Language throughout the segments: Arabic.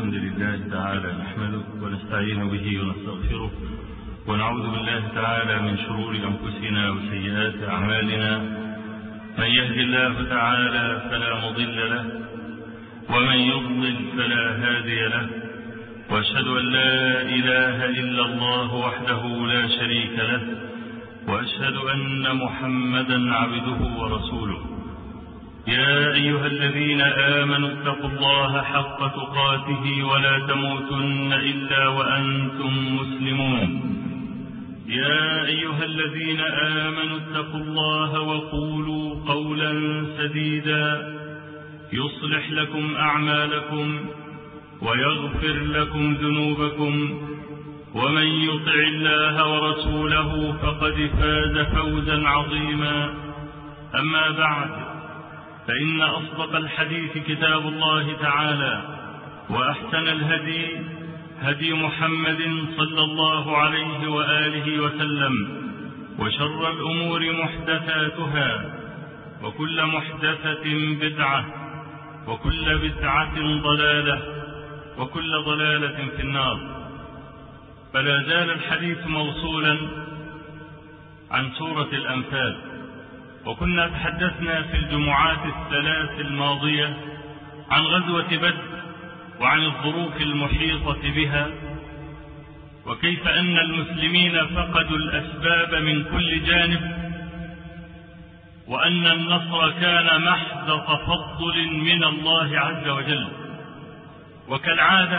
الحمد لله تعالى نحمده ونستعين به ونستغفره ونعوذ بالله تعالى من شرور أنفسنا وسيئات أعمالنا. من يهد الله تعالى فلا مضل له ومن يضلل فلا هادي له، وأشهد أن لا إله إلا الله وحده لا شريك له، وأشهد أن محمدا عبده ورسوله. يا أيها الذين آمنوا اتقوا الله حق تقاته ولا تموتن إلا وأنتم مسلمون. يا أيها الذين آمنوا اتقوا الله وقولوا قولا سديدا يصلح لكم أعمالكم ويغفر لكم ذنوبكم، ومن يطع الله ورسوله فقد فاز فوزا عظيما. أما بعد، فإن أصدق الحديث كتاب الله تعالى، وأحسن الهدي هدي محمد صلى الله عليه وآله وسلم، وشر الأمور محدثاتها، وكل محدثة بدعة، وكل بدعة ضلالة، وكل ضلالة في النار. فلا زال الحديث موصولا عن سورة الأنفال، وكنا تحدثنا في الجمعات الثلاث الماضية عن غزوة بدر وعن الظروف المحيطة بها، وكيف أن المسلمين فقدوا الأسباب من كل جانب، وأن النصر كان محض تفضل من الله عز وجل. وكالعادة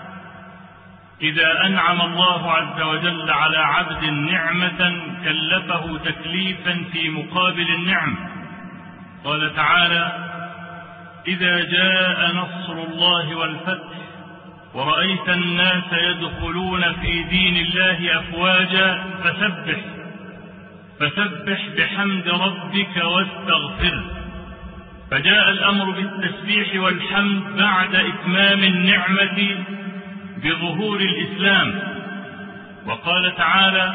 إذا أنعم الله عز وجل على عبد نعمة كلفه تكليفا في مقابل النعم. قال تعالى: إذا جاء نصر الله والفتح ورأيت الناس يدخلون في دين الله أفواجا فسبح بحمد ربك واستغفره. فجاء الأمر بالتسبيح والحمد بعد إتمام النعمة بظهور الإسلام. وقال تعالى: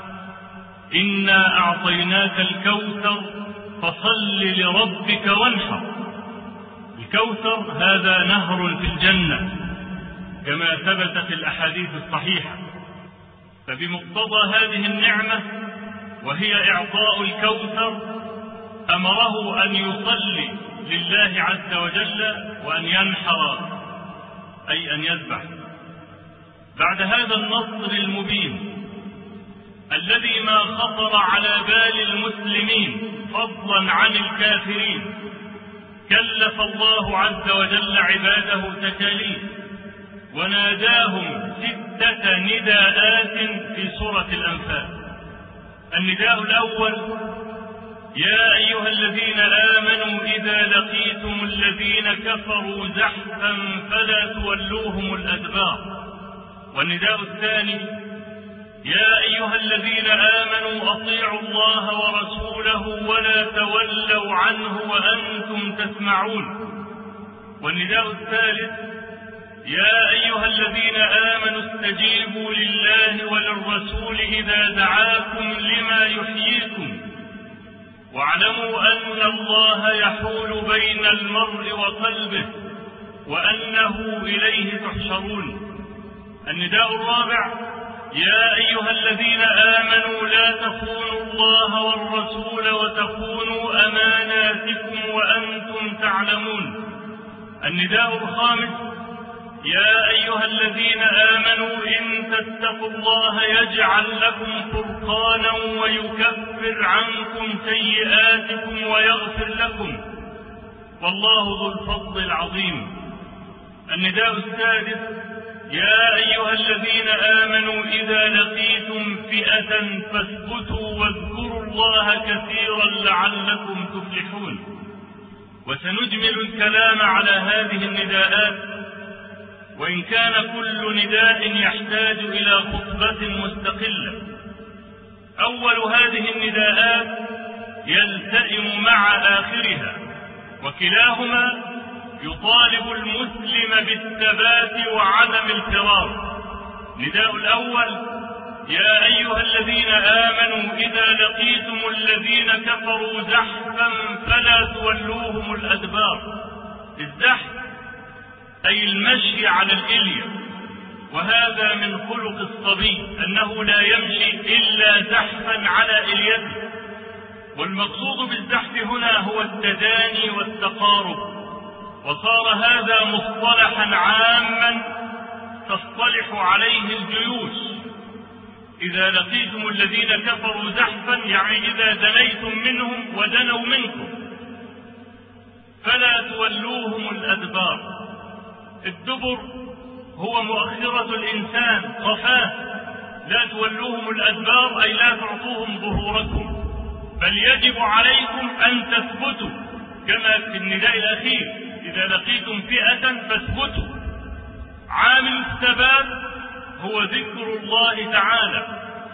إنا أعطيناك الكوثر فصل لربك وانحر. الكوثر هذا نهر في الجنة كما ثبت في الأحاديث الصحيحة. فبمقتضى هذه النعمة وهي إعطاء الكوثر أمره أن يصلي لله عز وجل وأن ينحر، أي أن يذبح. بعد هذا النصر المبين الذي ما خطر على بال المسلمين فضلا عن الكافرين، كلف الله عز وجل عباده تكاليف وناداهم 6 نداءات في سورة الأنفال. النداء الأول: يا أيها الذين آمنوا إذا لقيتم الذين كفروا زحفا فلا تولوهم الأدبار. والنداء الثاني: يا أيها الذين آمنوا أطيعوا الله ورسوله ولا تولوا عنه وأنتم تسمعون. والنداء الثالث: يا أيها الذين آمنوا استجيبوا لله وللرسول إذا دعاكم لما يحييكم واعلموا أن الله يحول بين المرء وقلبه وأنه إليه تحشرون. النداء الرابع: يا أيها الذين آمنوا لا تخونوا الله والرسول وتخونوا أماناتكم وأنتم تعلمون. النداء الخامس: يا أيها الذين آمنوا إن تتقوا الله يجعل لكم فرقانا ويكفر عنكم سيئاتكم ويغفر لكم والله ذو الفضل العظيم. النداء السادس: يا أيها الذين آمنوا إذا لقيتم فئة فاثبتوا واذكروا الله كثيرا لعلكم تفلحون. وسنجمل الكلام على هذه النداءات، وإن كان كل نداء يحتاج إلى خطبة مستقلة. أول هذه النداءات يلتئم مع آخرها، وكلاهما يطالب المسلم بالثبات وعدم الفرار. نداء الأول: يا أيها الذين آمنوا إذا لقيتم الذين كفروا زحفا فلا تولوهم الأدبار. الزحف أي المشي على الإلية، وهذا من خلق الصبي أنه لا يمشي إلا زحفا على إليته. والمقصود بالزحف هنا هو التداني والتقارب، وصار هذا مصطلحا عاما تصطلح عليه الجيوش. إذا لقيتم الذين كفروا زحفا يعني إذا دنيتم منهم ودنوا منكم فلا تولوهم الأدبار. الدبر هو مؤخرة الإنسان صفاه، لا تولوهم الأدبار أي لا تعطوهم ظهوركم، بل يجب عليكم أن تثبتوا كما في النداء الأخير إذا لقيتم فئة فاثبتوا. عامل الثبات هو ذكر الله تعالى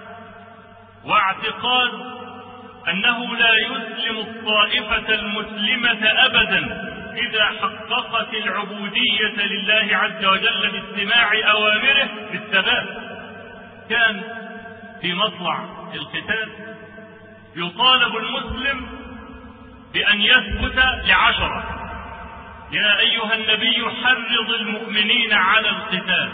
واعتقاد أنه لا يسلم الطائفة المسلمة أبدا إذا حققت العبودية لله عز وجل باستماع أوامره بالثبات. كان في مطلع القتال يطالب المسلم بأن يثبت ل10. يا أيها النبي حرض المؤمنين على القتال،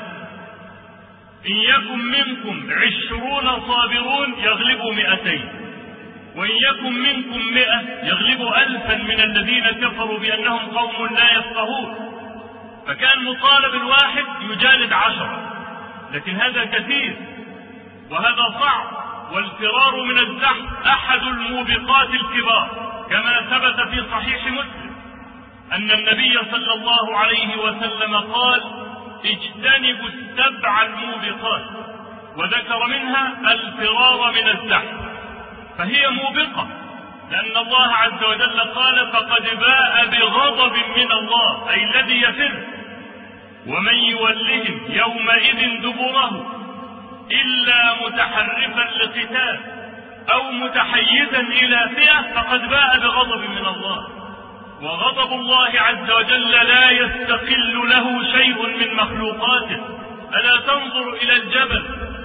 إن يكن منكم 20 صابرون يغلبوا 200، وإن يكن منكم 100 يغلبوا 1000 من الذين كفروا بأنهم قوم لا يفقهون. فكان مطالب الواحد يجالد 10، لكن هذا كثير وهذا صعب. والفرار من الزحف أحد الموبقات الكبار، كما ثبت في صحيح مسلم أن النبي صلى الله عليه وسلم قال: اجتنبوا 7 الموبقات، وذكر منها الفرار من الزحف، فهي موبقة لأن الله عز وجل قال: فقد باء بغضب من الله، أي الذي يفر. ومن يولهم يومئذ دبره إلا متحرفا لقتال أو متحيزا إلى فئة فقد باء بغضب من الله. وغضب الله عز وجل لا يستقل له شيء من مخلوقاته. ألا تنظر إلى الجبل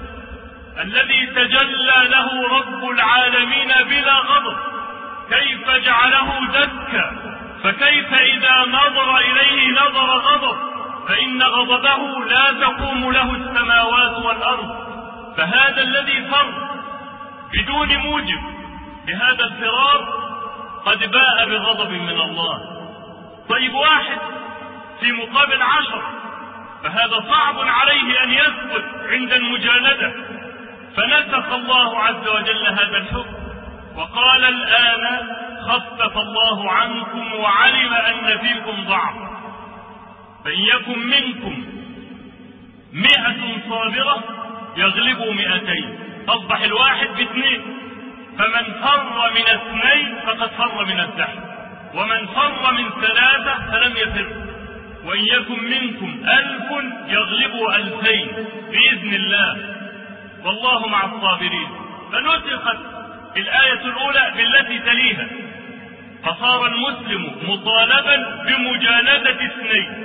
الذي تجلى له رب العالمين بلا غضب كيف جعله دكا، فكيف إذا نظر إليه نظر غضب، فإن غضبه لا تقوم له السماوات والأرض. فهذا الذي فر بدون موجب بهذا الفرار قد باء بغضب من الله. طيب واحد في مقابل 10، فهذا صعب عليه أن يثبت عند المجالدة. فنسخ الله عز وجل هذا الحكم وقال: الآن خفف الله عنكم وعلم أن فيكم ضعف، فإن يكن منكم 100 صابرة يغلبوا 200. أصبح الواحد ب2، فمن فر من 2 فقد فر من الزحف، ومن فر من 3 فلم يفر. وإن يكن منكم 1000 يغلبوا 2000 بإذن الله، والله مع الصابرين. فنسخت الآية الأولى بالتي تليها، فصار المسلم مطالبا بمجالدة 2.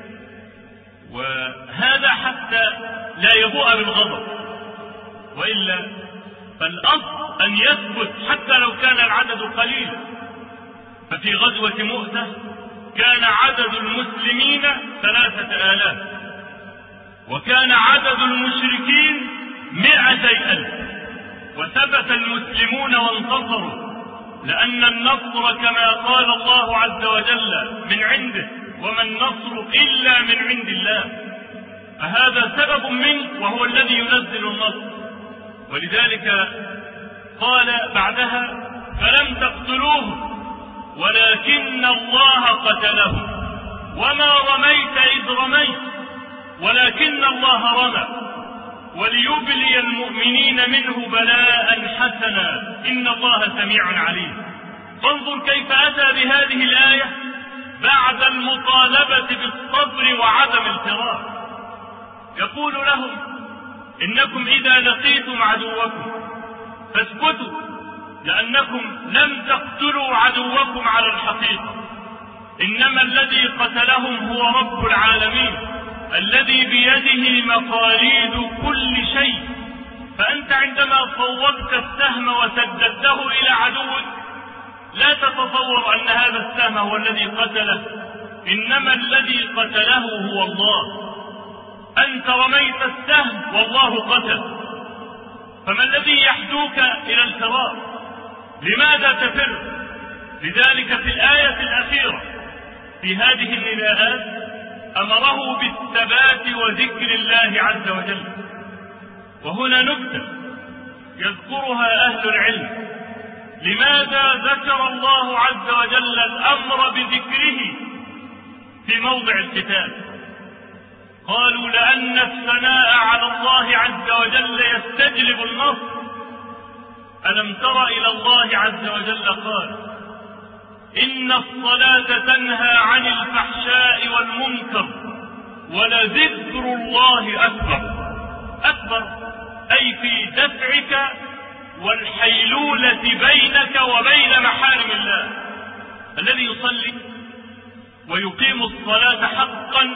وهذا حتى لا يبوء بالغضب، وإلا فالأصل أن يثبت حتى لو كان العدد قليلا. ففي غزوة مؤتة كان عدد المسلمين 3000، وكان عدد المشركين 200,000، وثبت المسلمون وانتصروا، لأن النصر كما قال الله عز وجل من عنده، وما النصر إلا من عند الله. فهذا سبب منه وهو الذي ينزل النصر. ولذلك قال بعدها: فلم تقتلوه ولكن الله قتله وما رميت إذ رميت ولكن الله رمى وليبلي المؤمنين منه بلاء حسنا إن الله سميع عليم. فانظر كيف أتى بهذه الآية بعد المطالبة بالصبر وعدم الفرار. يقول لهم: إنكم إذا لقيتم عدوكم فاثبتوا، لأنكم لم تقتلوا عدوكم على الحقيقة، إنما الذي قتلهم هو رب العالمين الذي بيده مقاليد كل شيء. فأنت عندما صوبت السهم وسددته إلى عدوك لا تتصور أن هذا السهم هو الذي قتله، إنما الذي قتله هو الله، أنت رميت السهم والله قتل، فما الذي يحدوك إلى الفرار؟ لماذا تفر؟ لذلك في الآية الأخيرة في هذه النداءات أمره بالثبات وذكر الله عز وجل. وهنا نكتة يذكرها أهل العلم، لماذا ذكر الله عز وجل الأمر بذكره في موضع الكتاب؟ قالوا لأن الثناء على الله عز وجل يستجلب النصر. ألم تر إلى الله عز وجل قال إن الصلاة تنهى عن الفحشاء والمنكر ولذكر الله أكبر. أكبر أي في دفعك والحيلولة بينك وبين محارم الله. الذي يصلي ويقيم الصلاة حقا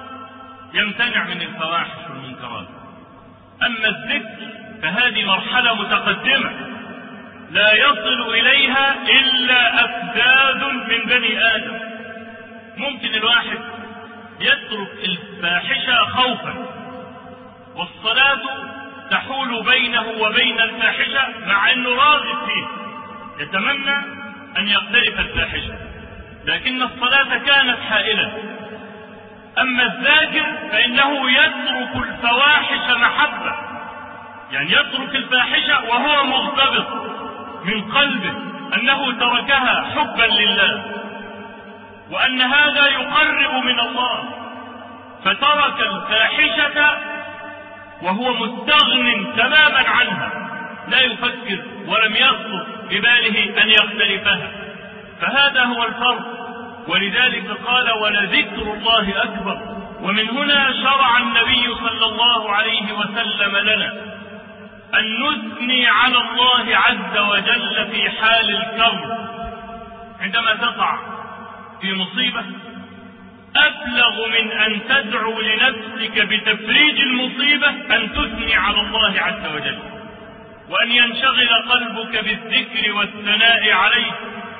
يمتنع من الفواحش والمنكرات. أما الذكر فهذه مرحلة متقدمة لا يصل إليها إلا أفداد من بني آدم. ممكن الواحد يترك الفاحشة خوفا، والصلاة تحول بينه وبين الفاحشة مع أنه راغب فيه، يتمنى أن يقترف الفاحشة، لكن الصلاة كانت حائلة. أما الذاكر فإنه يترك الفواحش محبة، يعني يترك الفاحشة وهو مغتبط من قلبه أنه تركها حبا لله، وأن هذا يقرب من الله، فترك الفاحشة وهو مستغن تماما عنها، لا يفكر ولم يخطر بباله أن يختلفها. فهذا هو الفرق. ولذلك قال ولذكر الله أكبر. ومن هنا شرع النبي صلى الله عليه وسلم لنا أن نثني على الله عز وجل في حال الكرب. عندما تقع في مصيبة أبلغ من أن تدعو لنفسك بتفريج المصيبة أن تثني على الله عز وجل، وأن ينشغل قلبك بالذكر والثناء عليه،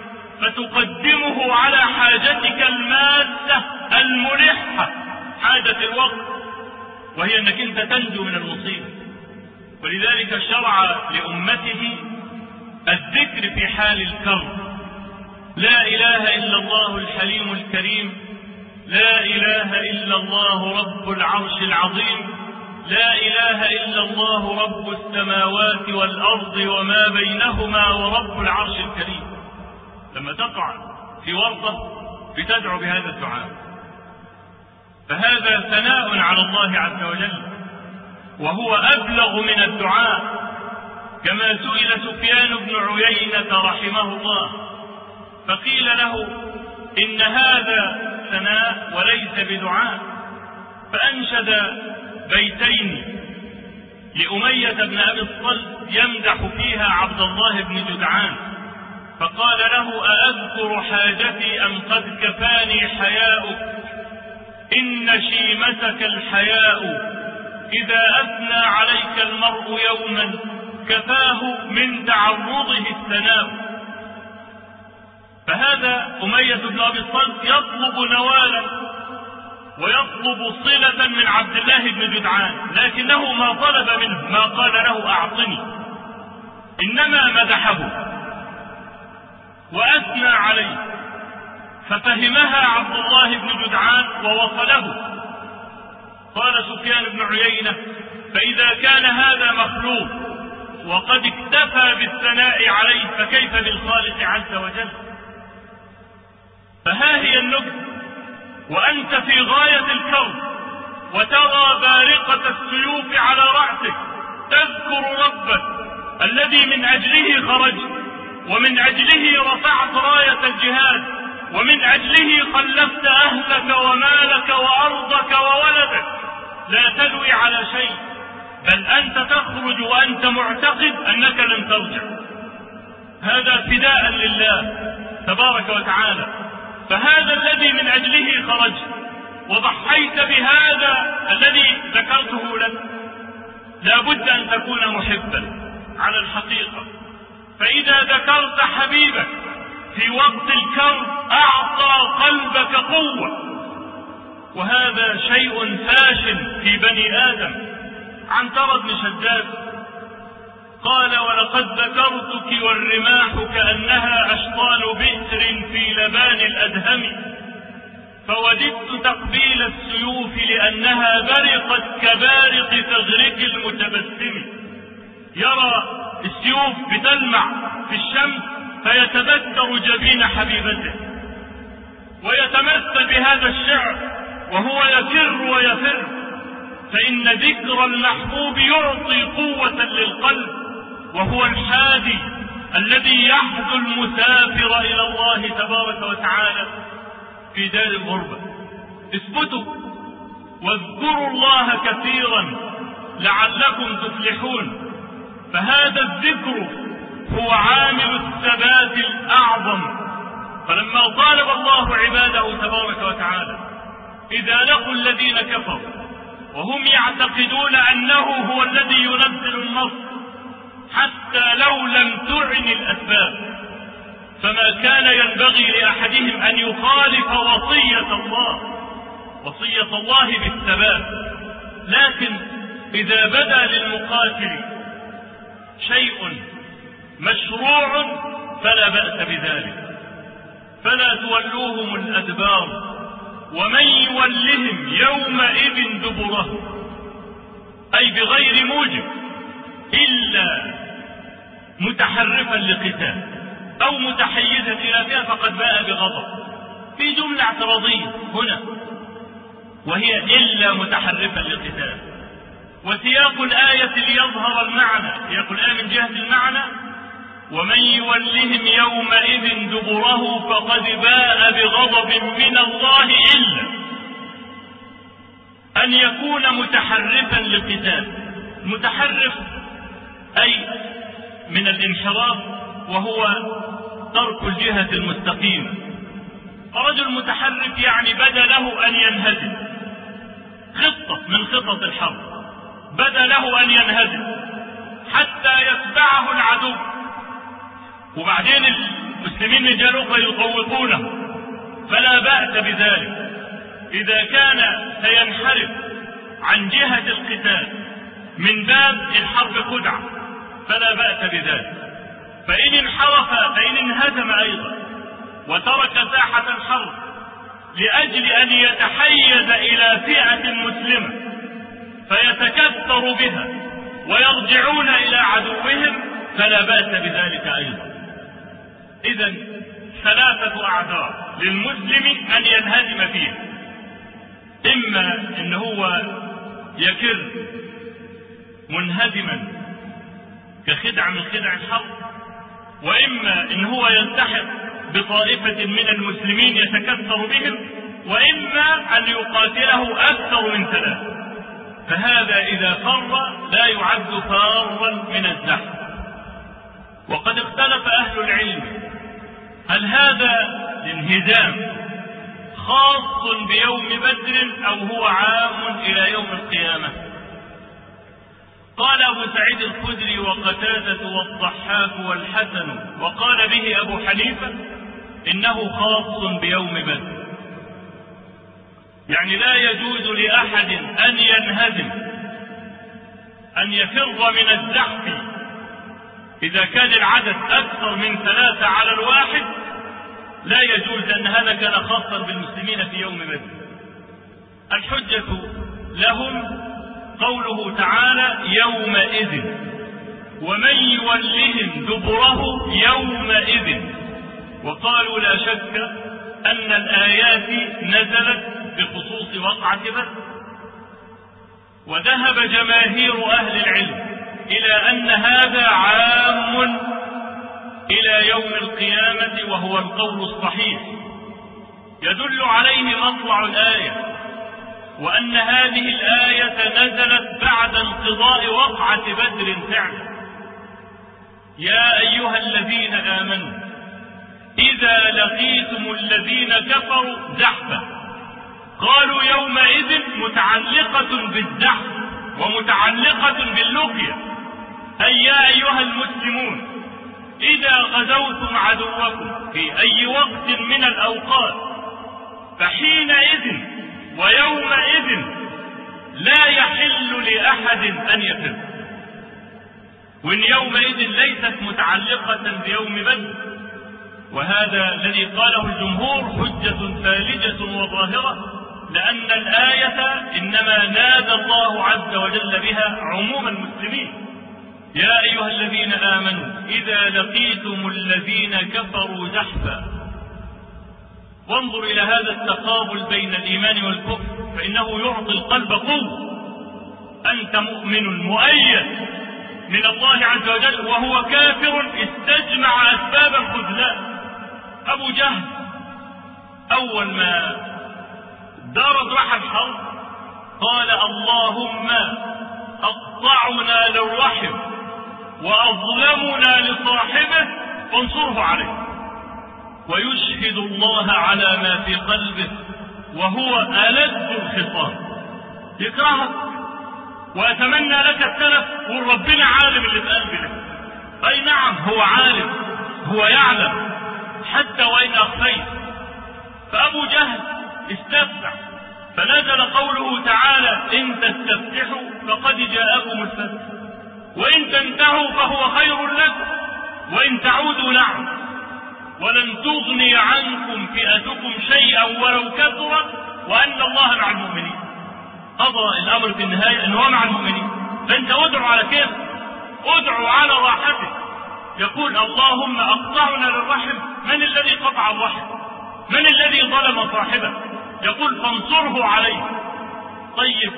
فتقدمه على حاجتك الماسة الملحة، حاجة الوقت، وهي أنك أنت تنجو من المصيبة. ولذلك شرع لأمته الذكر في حال الكرب. لا إله إلا الله الحليم الكريم، لا إله إلا الله رب العرش العظيم، لا إله إلا الله رب السماوات والأرض وما بينهما ورب العرش الكريم. لما تقع في ورطة بتدعو بهذا الدعاء، فهذا ثناء على الله عز وجل، وهو أبلغ من الدعاء. كما سئل سفيان بن عيينة رحمه الله فقيل له إن هذا ثناء وليس بدعاء، فأنشد بيتين لأمية بن أبي الصلت يمدح فيها عبد الله بن جدعان، فقال له أأذكر حاجتي أم قد كفاني حياؤك؟ إن شيمتك الحياء، إذا أثنى عليك المرء يوما كفاه من تعرضه الثناء. فهذا أمية بن أبي الصلت يطلب نوالا ويطلب صلة من عبد الله بن جدعان، لكنه ما طلب منه، ما قال له أعطني، إنما مدحه وأثنى عليه، ففهمها عبد الله بن جدعان ووصله. قال سفيان بن عيينة فإذا كان هذا مخلوق وقد اكتفى بالثناء عليه فكيف بالخالق عز وجل؟ فها هي النكتة، وأنت في غاية الكون وترى بارقة السيوف على رأسك، تذكر ربك الذي من أجله خرجت، ومن أجله رفعت راية الجهاد، ومن أجله خلفت أهلك ومالك وأرضك وولدك، لا تلوي على شيء، بل أنت تخرج وأنت معتقد أنك لن ترجع. هذا فداء لله تبارك وتعالى. فهذا الذي من أجله خرجت وضحيت بهذا الذي ذكرته لك، لا بد أن تكون محبا على الحقيقة. فإذا ذكرت حبيبك في وقت الكرب أعطى قلبك قوة. وهذا شيء فاشل في بني آدم. عنترة بن شداد قال: ولقد ذكرتك والرماح كأنها أشطال بئر في لبان الأدهم، فوددت تقبيل السيوف لأنها برقت كبارق تغرق المتبسم. يرى السيوف بتلمع في الشمس فيتبتر جبين حبيبته، ويتمثل بهذا الشعر وهو يفر ويفر، فإن ذكر المحبوب يعطي قوة للقلب، وهو الحادي الذي يحدو المسافر إلى الله تبارك وتعالى في دار الغربة. اثبتوا واذكروا الله كثيرا لعلكم تفلحون، فهذا الذكر هو عامل الثبات الأعظم. فلما طالب الله عباده تبارك وتعالى إذا لقوا الذين كفروا وهم يعتقدون أنه هو الذي ينزل النصر حتى لو لم تعن الأسباب، فما كان ينبغي لأحدهم أن يخالف وصية الله بالثبات. لكن إذا بدا للمقاتل شيء مشروع فلا بأس بذلك، فلا تولوهم الأدبار ومن يولهم يومئذ دبره، أي بغير موجب إلا متحرفا لقتال أو متحيزا إلى فئة فقد باء بغضب. في جملة اعتراضية هنا وهي إلا متحرفا لقتال، وسياق الآية ليظهر المعنى، سياق الآية من جهة المعنى: ومن يولهم يومئذ دبره فقد باء بغضب من الله إلا أن يكون متحرفا لقتال. متحرف أي من الانحراف، وهو ترك الجهة المستقيمة. رجل متحرف يعني بدا له أن ينهزم، خطة من خطط الحرب بدا له أن ينهزم حتى يتبعه العدو، وبعدين المسلمين من جهة أخرى يطوقونه، فلا بأس بذلك. إذا كان سينحرف عن جهة القتال من باب الحرب خدعة فلا بأس بذلك. فإن انحرف فإن انهزم أيضا وترك ساحة الحرب لأجل أن يتحيز إلى فئة مسلمة فيتكثر بها ويرجعون إلى عدوهم فلا بأس بذلك أيضا. إذن ثلاثة أعذار للمسلم أن ينهزم فيه: إما إن هو يكر منهزما كخدعة من خدع الحرب، وإما إن هو يلتحق بطائفة من المسلمين يتكثر بهم، وإما أن يقاتله أكثر من ثلاثة. فهذا إذا فر لا يعد فارا من الزحف. وقد اختلف أهل العلم هل هذا الانهزام خاص بيوم بدر أو هو عام إلى يوم القيامة. قال أبو سعيد الخدري وقتادة والضحاك والحسن وقال به أبو حنيفة إنه خاص بيوم بدر، يعني لا يجوز لأحد أن ينهزم أن يفر من الزحف إذا كان العدد أكثر من 3 على الواحد، لا يجوز، أن هذا كان خاصا بالمسلمين في يوم بدر. الحجة لهم قوله تعالى يومئذ، ومن يولهم دبره يومئذ. وقالوا لا شك أن الآيات نزلت بخصوص وقعة بدر، وذهب جماهير أهل العلم إلى أن هذا عام إلى يوم القيامة، وهو القول الصحيح يدل عليه مطلع الآية، وأن هذه الآية نزلت بعد انقضاء وقعة بدر فعلا. يا أيها الذين آمنوا إذا لقيتم الذين كفروا زحفا، قالوا يومئذ متعلقة بالزحف ومتعلقة باللقية، أي يا أيها المسلمون إذا غزوتم عدوكم في أي وقت من الأوقات، فحينئذ ويومئذ لا يحل لأحد أن يفر. وإن يومئذ ليست متعلقة بيوم بدر، وهذا الذي قاله الجمهور حجة ثالجة وظاهرة، لأن الآية إنما نادى الله عز وجل بها عموم المسلمين: يا أيها الذين آمنوا إذا لقيتم الذين كفروا زحفا. وانظر إلى هذا التقابل بين الإيمان والكفر، فإنه يعطي القلب قوة. أنت مؤمن مؤيد من الله عز وجل وهو كافر استجمع أسباب الخذلان. أبو جهل أول ما دارت رحى الحرب قال: اللهم أقطعنا للرحم وأظلمنا لصاحبه فانصره عليه. ويشهد الله على ما في قلبه وهو ألد الخصام. يكرهك وأتمنى لك التلف، وربنا عالم اللي في قلبي لك. أي نعم، هو عالم، هو يعلم حتى وإن أخفيت. فأبو جهل استفتح، فنزل قوله تعالى: إن تستفتحوا فقد جاءكم الفتح وإن تنتهوا فهو خير لكم وإن تعودوا نعم ولن تغني عنكم فئتكم شيئا ولو كثرت وأن الله مع المؤمنين. قضى الأمر في النهاية أنه مع المؤمنين. فأنت ادعو على كيف، ادعو على راحتك. يقول: اللهم أقطعنا للرحم. من الذي قطع الرحم؟ من الذي ظلم صاحبه؟ يقول: فانصره عليه. طيب،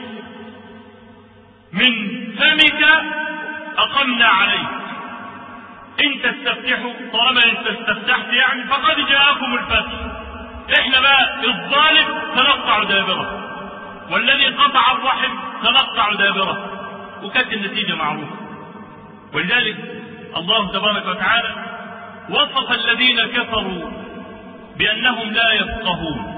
من فمك أقمنا عليه. إن تستفتحوا، طالما أنت استفتحت يعني فقد جاءكم الفتح. إحنا بقى الظالم سنقطع دابره، والذي قطع الرحم سنقطع دابره. وكانت النتيجة معروفة. ولذلك الله تبارك وتعالى وصف الذين كفروا بأنهم لا يفقهون،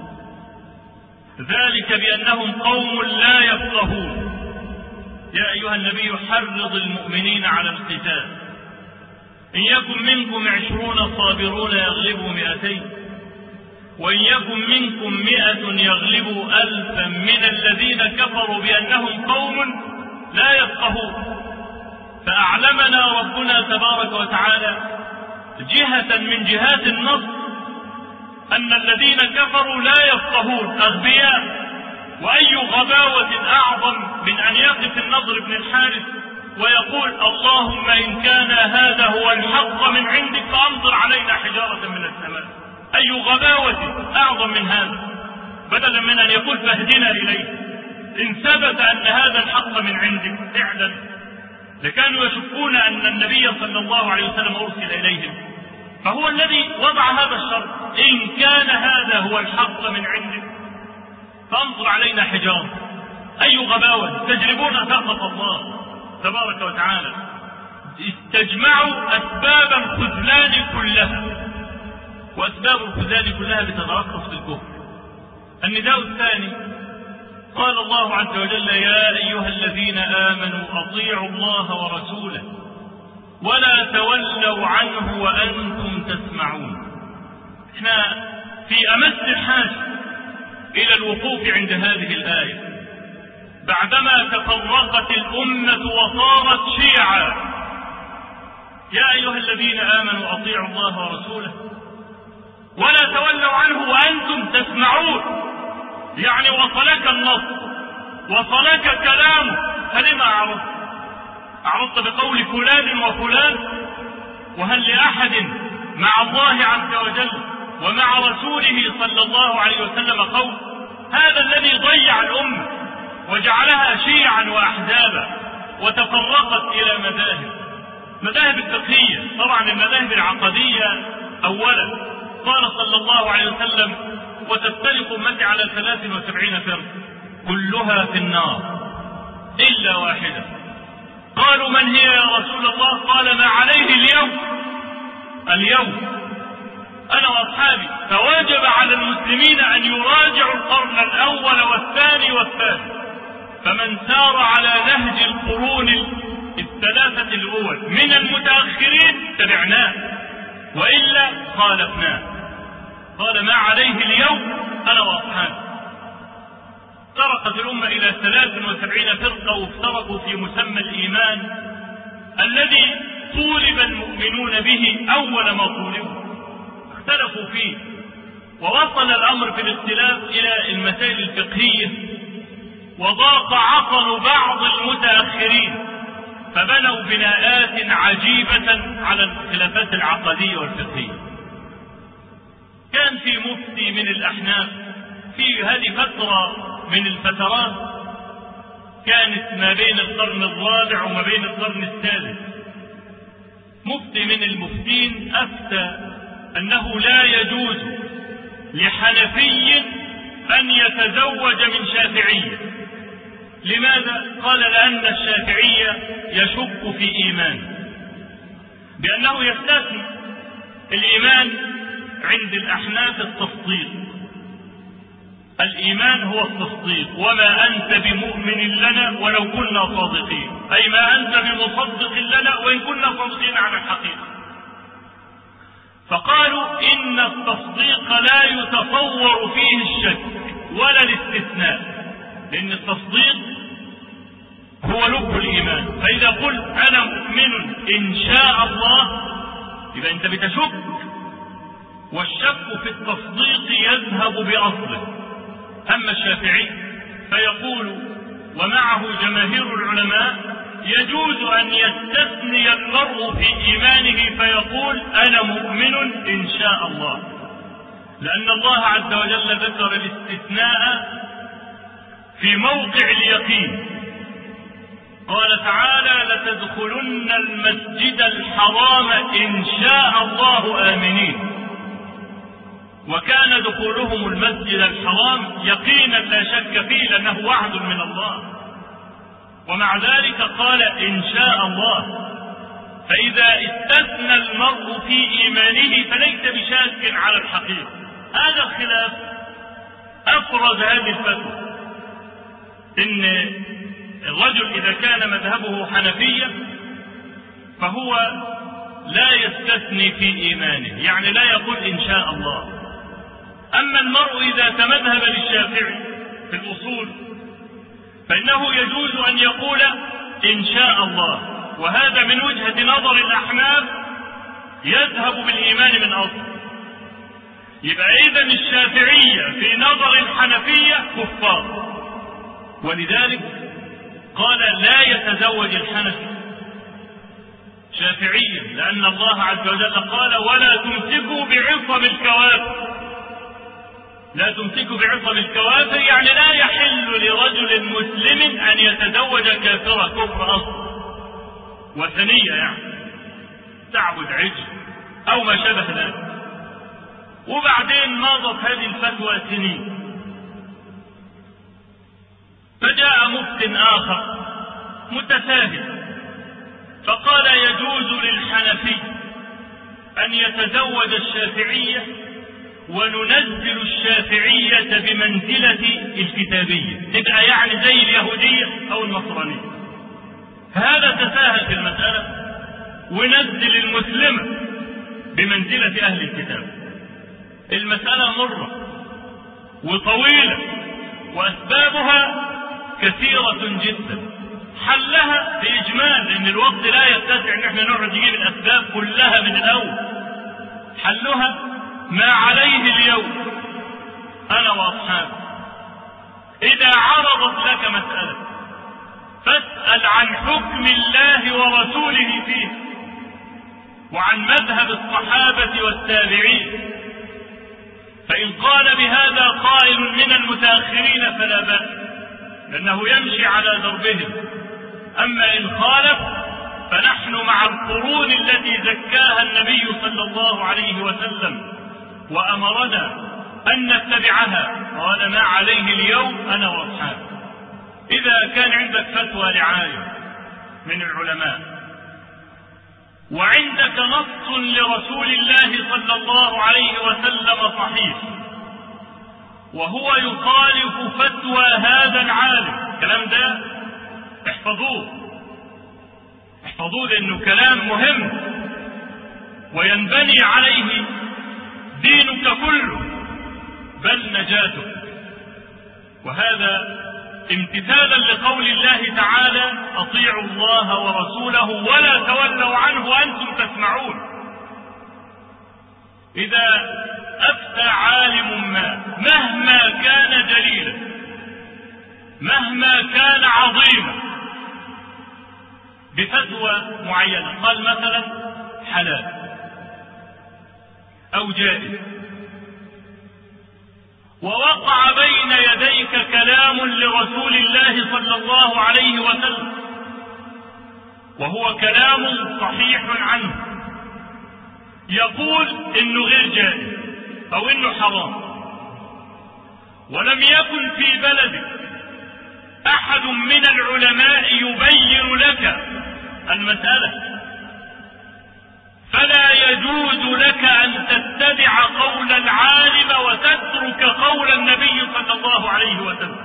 ذلك بأنهم قوم لا يفقهون. يا أيها النبي حرض المؤمنين على القتال، إن يكن منكم 20 صابرون يغلبوا 200 وإن يكن منكم 100 يغلبوا 1000 من الذين كفروا بأنهم قوم لا يفقهون. فأعلمنا ربنا تبارك وتعالى جهة من جهات النصر أن الذين كفروا لا يفقهون أغبياء. وأي غباوة أعظم من أن يقف النضر بن الحارث ويقول: اللهم إن كان هذا هو الحق من عندك فأمطر علينا حجارة من السماء. أي غباوة أعظم من هذا، بدلا من أن يقول فاهدنا إليه. إن ثبت أن هذا الحق من عندك فعلا لكانوا يشكون أن النبي صلى الله عليه وسلم أرسل إليهم. فهو الذي وضع هذا الشرط: إن كان هذا هو الحق من عندك فأمطر علينا حجارة. أي غباوة، تجربون سخط الله تبارك وتعالى. استجمعوا أسباب الخذلان كلها، وأسباب الخذلان كلها بتتركز في الكفر. النداء الثاني قال الله عز وجل: يا أيها الذين آمنوا أطيعوا الله ورسوله ولا تولوا عنه وأنتم تسمعون. احنا في أمس الحاجة إلى الوقوف عند هذه الآية بعدما تفرقت الأمة وصارت شيعا. يا أيها الذين آمنوا أطيعوا الله ورسوله ولا تولوا عنه وأنتم تسمعون. يعني وصلك النص، وصلك كلامه، فلما أعرضت بقول فلان وفلان؟ وهل لأحد مع الله عز وجل ومع رسوله صلى الله عليه وسلم قول؟ هذا الذي ضيع الأمة وجعلها شيعا وأحزابا وتفرقت إلى مذاهب الفقهية، طبعا المذاهب العقدية أولا. قال صلى الله عليه وسلم: وتفترق أمتي على 73 فرقة كلها في النار إلا واحدة. قالوا: من هي يا رسول الله؟ قال: ما عليه اليوم أنا وأصحابي. فواجب على المسلمين أن يراجعوا القرن الأول والثاني والثالث. فمن سار على نهج القرون الثلاثة الأول من المتأخرين تبعناه، وإلا خالفناه. قال ما عليه اليوم أنا وأصحابي. افترقت الأمة إلى 73 فرقة، وافترقوا في مسمى الإيمان الذي طولب المؤمنون به أول ما طولبوا، اختلفوا فيه، ووصل الأمر في الاختلاف إلى المسائل الفقهية، وضاق عقل بعض المتأخرين فبنوا بناءات عجيبة على الخلافات العقدية والفقهية. كان في مفتي من الأحناف في هذه فترة من الفترات كانت ما بين القرن الرابع وما بين القرن الثالث، مفتي من المفتين أفتى أنه لا يجوز لحنفي أن يتزوج من شافعية. لماذا؟ قال لأن الشافعية يشك في إيمانه، بأنه يستثني الإيمان عند الأحناف التصديق. الإيمان هو التصديق، وما أنت بمؤمن لنا ولو كنا صادقين، أي ما أنت بمصدق لنا وإن كنا صادقين على الحقيقة. فقالوا إن التصديق لا يتصور فيه الشك ولا الاستثناء، لأن التصديق هو لب الإيمان. فإذا قلت أنا مؤمن إن شاء الله يبقى أنت بتشك، والشك في التصديق يذهب بأصله. أما الشافعي فيقول ومعه جماهير العلماء يجوز أن يستثني المرء في إيمانه فيقول أنا مؤمن إن شاء الله، لأن الله عز وجل ذكر الاستثناء في موقع اليقين. قال تعالى لتدخلن المسجد الحرام إن شاء الله آمنين، وكان دخولهم المسجد الحرام يقينا لا شك فيه لأنه وعد من الله، ومع ذلك قال إن شاء الله. فإذا استثنى المرء في إيمانه فليس بشاك على الحقيقة. هذا الخلاف أفرز هذه الفتوى، إن الرجل إذا كان مذهبه حنفية فهو لا يستثني في إيمانه، يعني لا يقول إن شاء الله. أما المرء إذا تمذهب للشافعي في الأصول فإنه يجوز أن يقول إن شاء الله، وهذا من وجهة نظر الأحناف يذهب بالإيمان من أصل. يبقى إذن الشافعية في نظر الحنفية كفار، ولذلك قال لا يتزوج الحنفي شافعيا، لأن الله عز وجل قال ولا تمسكوا بعصم الكوافر. لا تمسكوا بعصم الكوافر يعني لا يحل لرجل مسلم أن يتزوج كافرة كفر أصل وثنية، يعني تعبد عجل أو ما شابه ذلك. وبعدين مضت هذه الفتوى سنين، فجاء مفت آخر متساهل فقال يجوز للحنفي أن يتزوج الشافعية وننزل الشافعية بمنزلة الكتابية، تبقى يعني زي اليهودية أو النصرانية. هذا تساهل في المسألة ونزل المسلمة بمنزلة أهل الكتاب. المسألة مرة وطويلة وأسبابها كثيرة جدا. حلها بإجمال، لأن الوقت لا يتسع إن احنا نقعد نجيب الأسباب كلها من الأول. حلها ما عليه اليوم أنا وأصحابي. إذا عرضت لك مسألة فاسأل عن حكم الله ورسوله فيه وعن مذهب الصحابة والتابعين، فإن قال بهذا قائل من المتأخرين فلا بأس لأنه يمشي على دربهم. أما إن خالف فنحن مع القرون التي زكاها النبي صلى الله عليه وسلم وأمرنا أن نتبعها، قال ما عليه اليوم أنا وأصحابي. إذا كان عندك فتوى لعالم من العلماء وعندك نص لرسول الله صلى الله عليه وسلم صحيح وهو يخالف فتوى هذا العالم، الكلام ده احفظوه لأنه كلام مهم وينبني عليه دينك كله بل نجاتك. وهذا امتثالا لقول الله تعالى: أطيعوا الله ورسوله ولا تولوا عنه وأنتم تسمعون. إذا أفتى عالم ما مهما كان جليلا مهما كان عظيما بفتوى معينة، قال مثلا حلال أو جائز، ووقع بين يديك كلام لرسول الله صلى الله عليه وسلم وهو كلام صحيح عنه يقول إنه غير جائز أو إنه حرام، ولم يكن في بلدك أحد من العلماء يبين لك المسألة، فلا يجوز لك أن تتبع قول العالم وتترك قول النبي صلى الله عليه وسلم،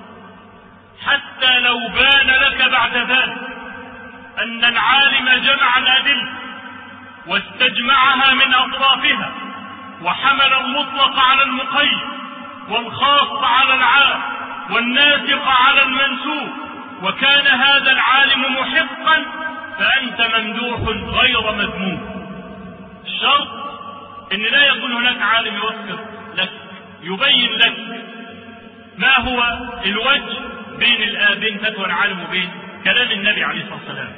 حتى لو بان لك بعد ذلك أن العالم جمع الأدلة واستجمعها من أطرافها وحمل المطلق على المقيد والخاص على العام والناسخ على المنسوخ، وكان هذا العالم محقا، فأنت ممدوح غير مذموم. الشرط ان لا يكون هناك عالم يوفق لك يبين لك ما هو الوجه بين فتوى العالم وبين كلام النبي عليه الصلاة والسلام.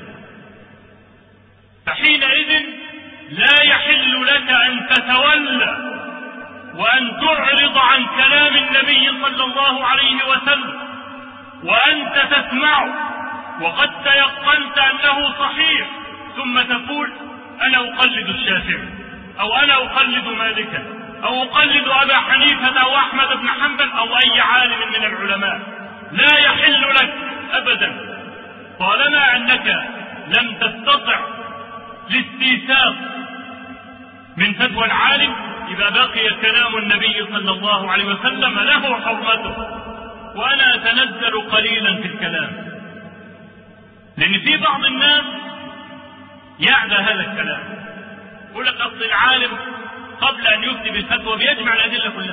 فحينئذ لا يحل لك أن تتولى وأن تعرض عن كلام النبي صلى الله عليه وسلم وأنت تسمعه وقد تيقنت أنه صحيح، ثم تقول: أنا أقلد الشافعي أو أنا أقلد مالكا أو أقلد أبا حنيفة أو أحمد بن حنبل أو أي عالم من العلماء. لا يحل لك أبدا طالما أنك لم تستطع الاستيثاق من فتوى العالم. إذا بقي كلام النبي صلى الله عليه وسلم له حرمته. وأنا أتنزل قليلا في الكلام، لأن في بعض الناس يعلى هذا الكلام، يقول لك أصل العالم قبل أن يكتب الفتوى بيجمع الأدلة كلها،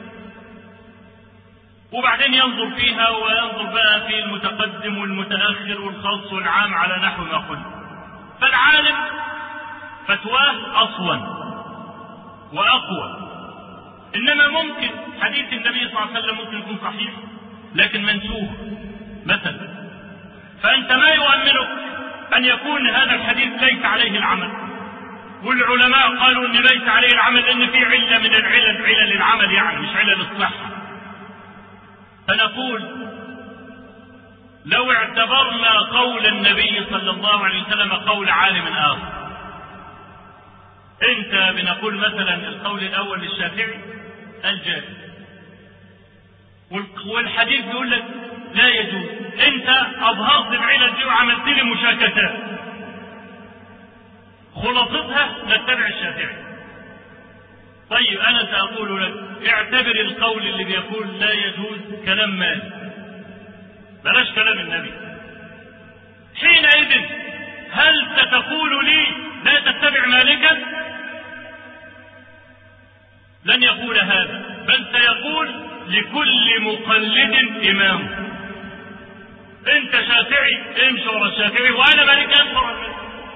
وبعدين ينظر فيها وينظر بقى في المتقدم والمتأخر والخاص والعام على نحو ما قلت. فالعالم فتواه أصلا وأقوى، إنما ممكن حديث النبي صلى الله عليه وسلم ممكن يكون صحيح لكن منسوخ مثلا، فأنت ما يؤمنك أن يكون هذا الحديث ليس عليه العمل، والعلماء قالوا أن ليس عليه العمل لأن في علة من العلل، علل العمل يعني مش علل الصحة. فنقول لو اعتبرنا قول النبي صلى الله عليه وسلم قول عالم آخر، انت بنقول مثلا القول الأول للشافعي الجائز، والحديث بيقول لك لا يجوز، انت أظهرت العلل دي وعملت لي مشاكسات، خلاصتها نتبع الشافعي. طيب أنا سأقول لك اعتبر القول اللي بيقول لا يجوز كلام مالك، بلاش كلام النبي. حينئذ هل ستقول لي لا تتبع مالكا؟ لن يقول هذا، بل سيقول لكل مقلد إمام. انت شافعي امشي ورا الشافعي وانا مالك امشي ورا المالك.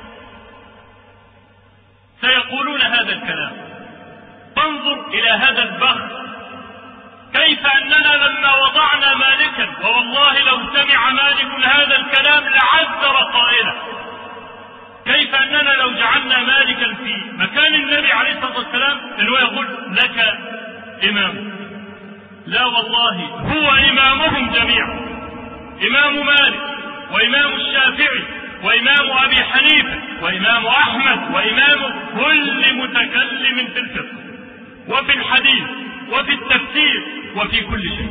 سيقولون هذا الكلام. فانظر الى هذا البخت، كيف اننا لما وضعنا مالكا، ووالله لو سمع مالك هذا الكلام لعذر قائله، كيف اننا لو جعلنا مالكا في مكان النبي عليه الصلاه والسلام انه يقول لك امام. لا والله هو امامهم جميعا، امام مالك وامام الشافعي وامام ابي حنيفه وامام احمد وامام كل متكلم في الفقه وفي الحديث وفي التفسير وفي كل شيء.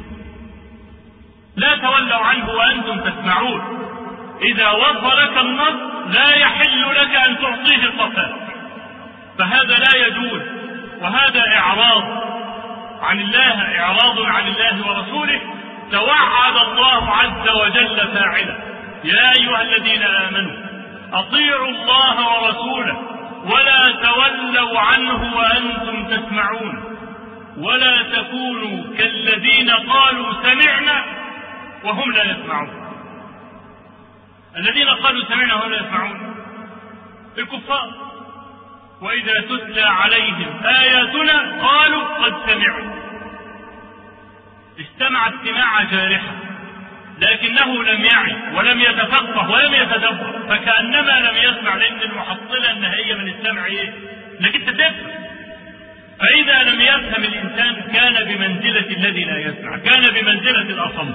لا تولوا عنه وانتم تسمعون. اذا وصلك النص لا يحل لك ان تعطيه الصفات، فهذا لا يجوز، وهذا اعراض عن الله، اعراض عن الله ورسوله. توعد الله عز وجل فاعله: يا ايها الذين امنوا اطيعوا الله ورسوله ولا تولوا عنه وأنتم تسمعون ولا تكونوا كالذين قالوا سمعنا وهم لا يسمعون. الذين قالوا سمعنا وهم لا يسمعون الكفار، وإذا تتلى عليهم آياتنا قالوا قد سمعوا. استمع استماع جارحة لكنه لم يعي ولم يتفقه ولم يتدبر، فكأنما لم يسمع، لأن المحصلة النهائية من السمع ايه؟ انك انت تفهم. فإذا لم يفهم الإنسان كان بمنزلة الذي لا يسمع، كان بمنزلة الأصم.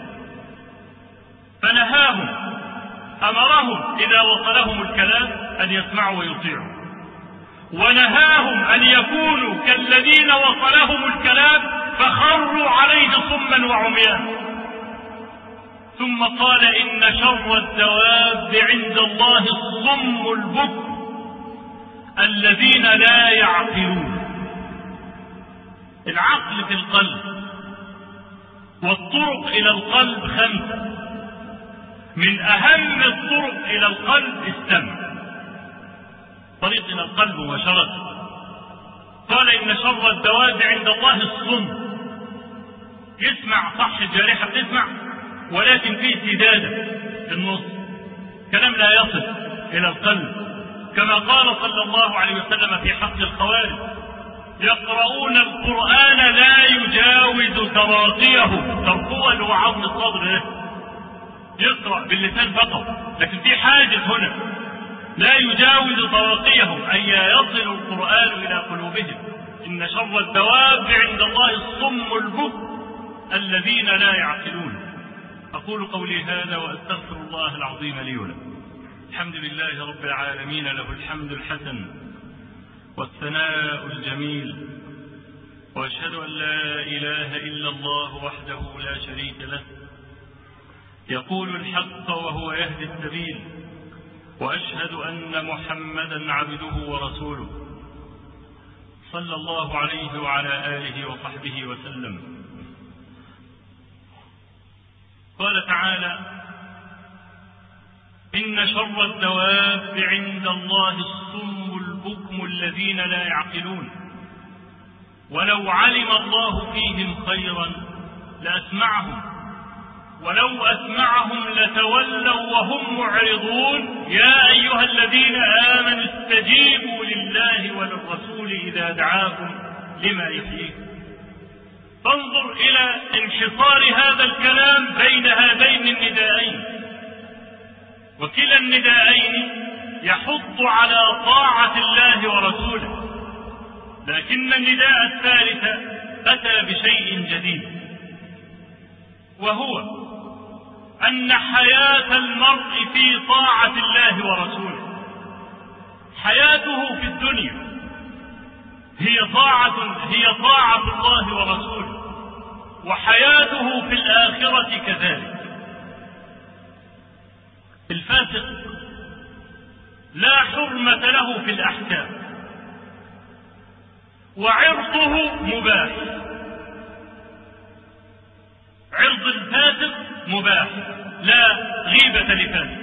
فنهاهم، أمرهم إذا وصلهم الكلام أن يسمعوا ويطيعوا، ونهاهم أن يكونوا كالذين وصلهم الكلام فخروا عليه صما وعميانا. ثم قال إن شر الدواب عند الله الصم البكم الذين لا يعقلون. العقل في القلب، والطرق إلى القلب 5. من أهم الطرق إلى القلب السمع، طريق إلى القلب مباشرة. قال إن شر الدواب عند الله الصم. يسمع صح، الجارحة بتسمع ولكن في سدادة في النص، كلام لا يصل إلى القلب، كما قال صلى الله عليه وسلم في حق الخوارج: يقرؤون القرآن لا يجاوز تراقيهم. ترقوة اللي هو عظم الصدر، يقرأ باللسان فقط، لكن في حاجز هنا، لا يجاوز تراقيهم، أي يصل القرآن إلى قلوبهم. إن شر الدواب عند الله الصم البكم الذين لا يعقلون. أقول قولي هذا وأستغفر الله العظيم لي ولكم. الحمد لله رب العالمين، له الحمد الحسن والثناء الجميل، وأشهد أن لا إله إلا الله وحده لا شريك له، يقول الحق وهو يهدي السبيل، وأشهد أن محمدا عبده ورسوله صلى الله عليه وعلى آله وصحبه وسلم. قال تعالى: إن شر الدواب عند الله الصم البكم الذين لا يعقلون، ولو علم الله فيهم خيرا لأسمعهم، ولو أسمعهم لتولوا وهم معرضون. يا أيها الذين آمنوا استجيبوا لله وللرسول إذا دعاكم لما يحييكم. فانظر إلى انحصار هذا الكلام بين هذين النداءين، وكلا النداءين يحض على طاعة الله ورسوله، لكن النداء الثالث أتى بشيء جديد، وهو أن حياة المرء في طاعة الله ورسوله. حياته في الدنيا هي طاعة الله ورسوله، وحياته في الآخرة كذلك. الفاسق لا حرمة له في الأحكام، وعرضه مباح. عرض الفاسق مباح، لا غيبة لفاسق،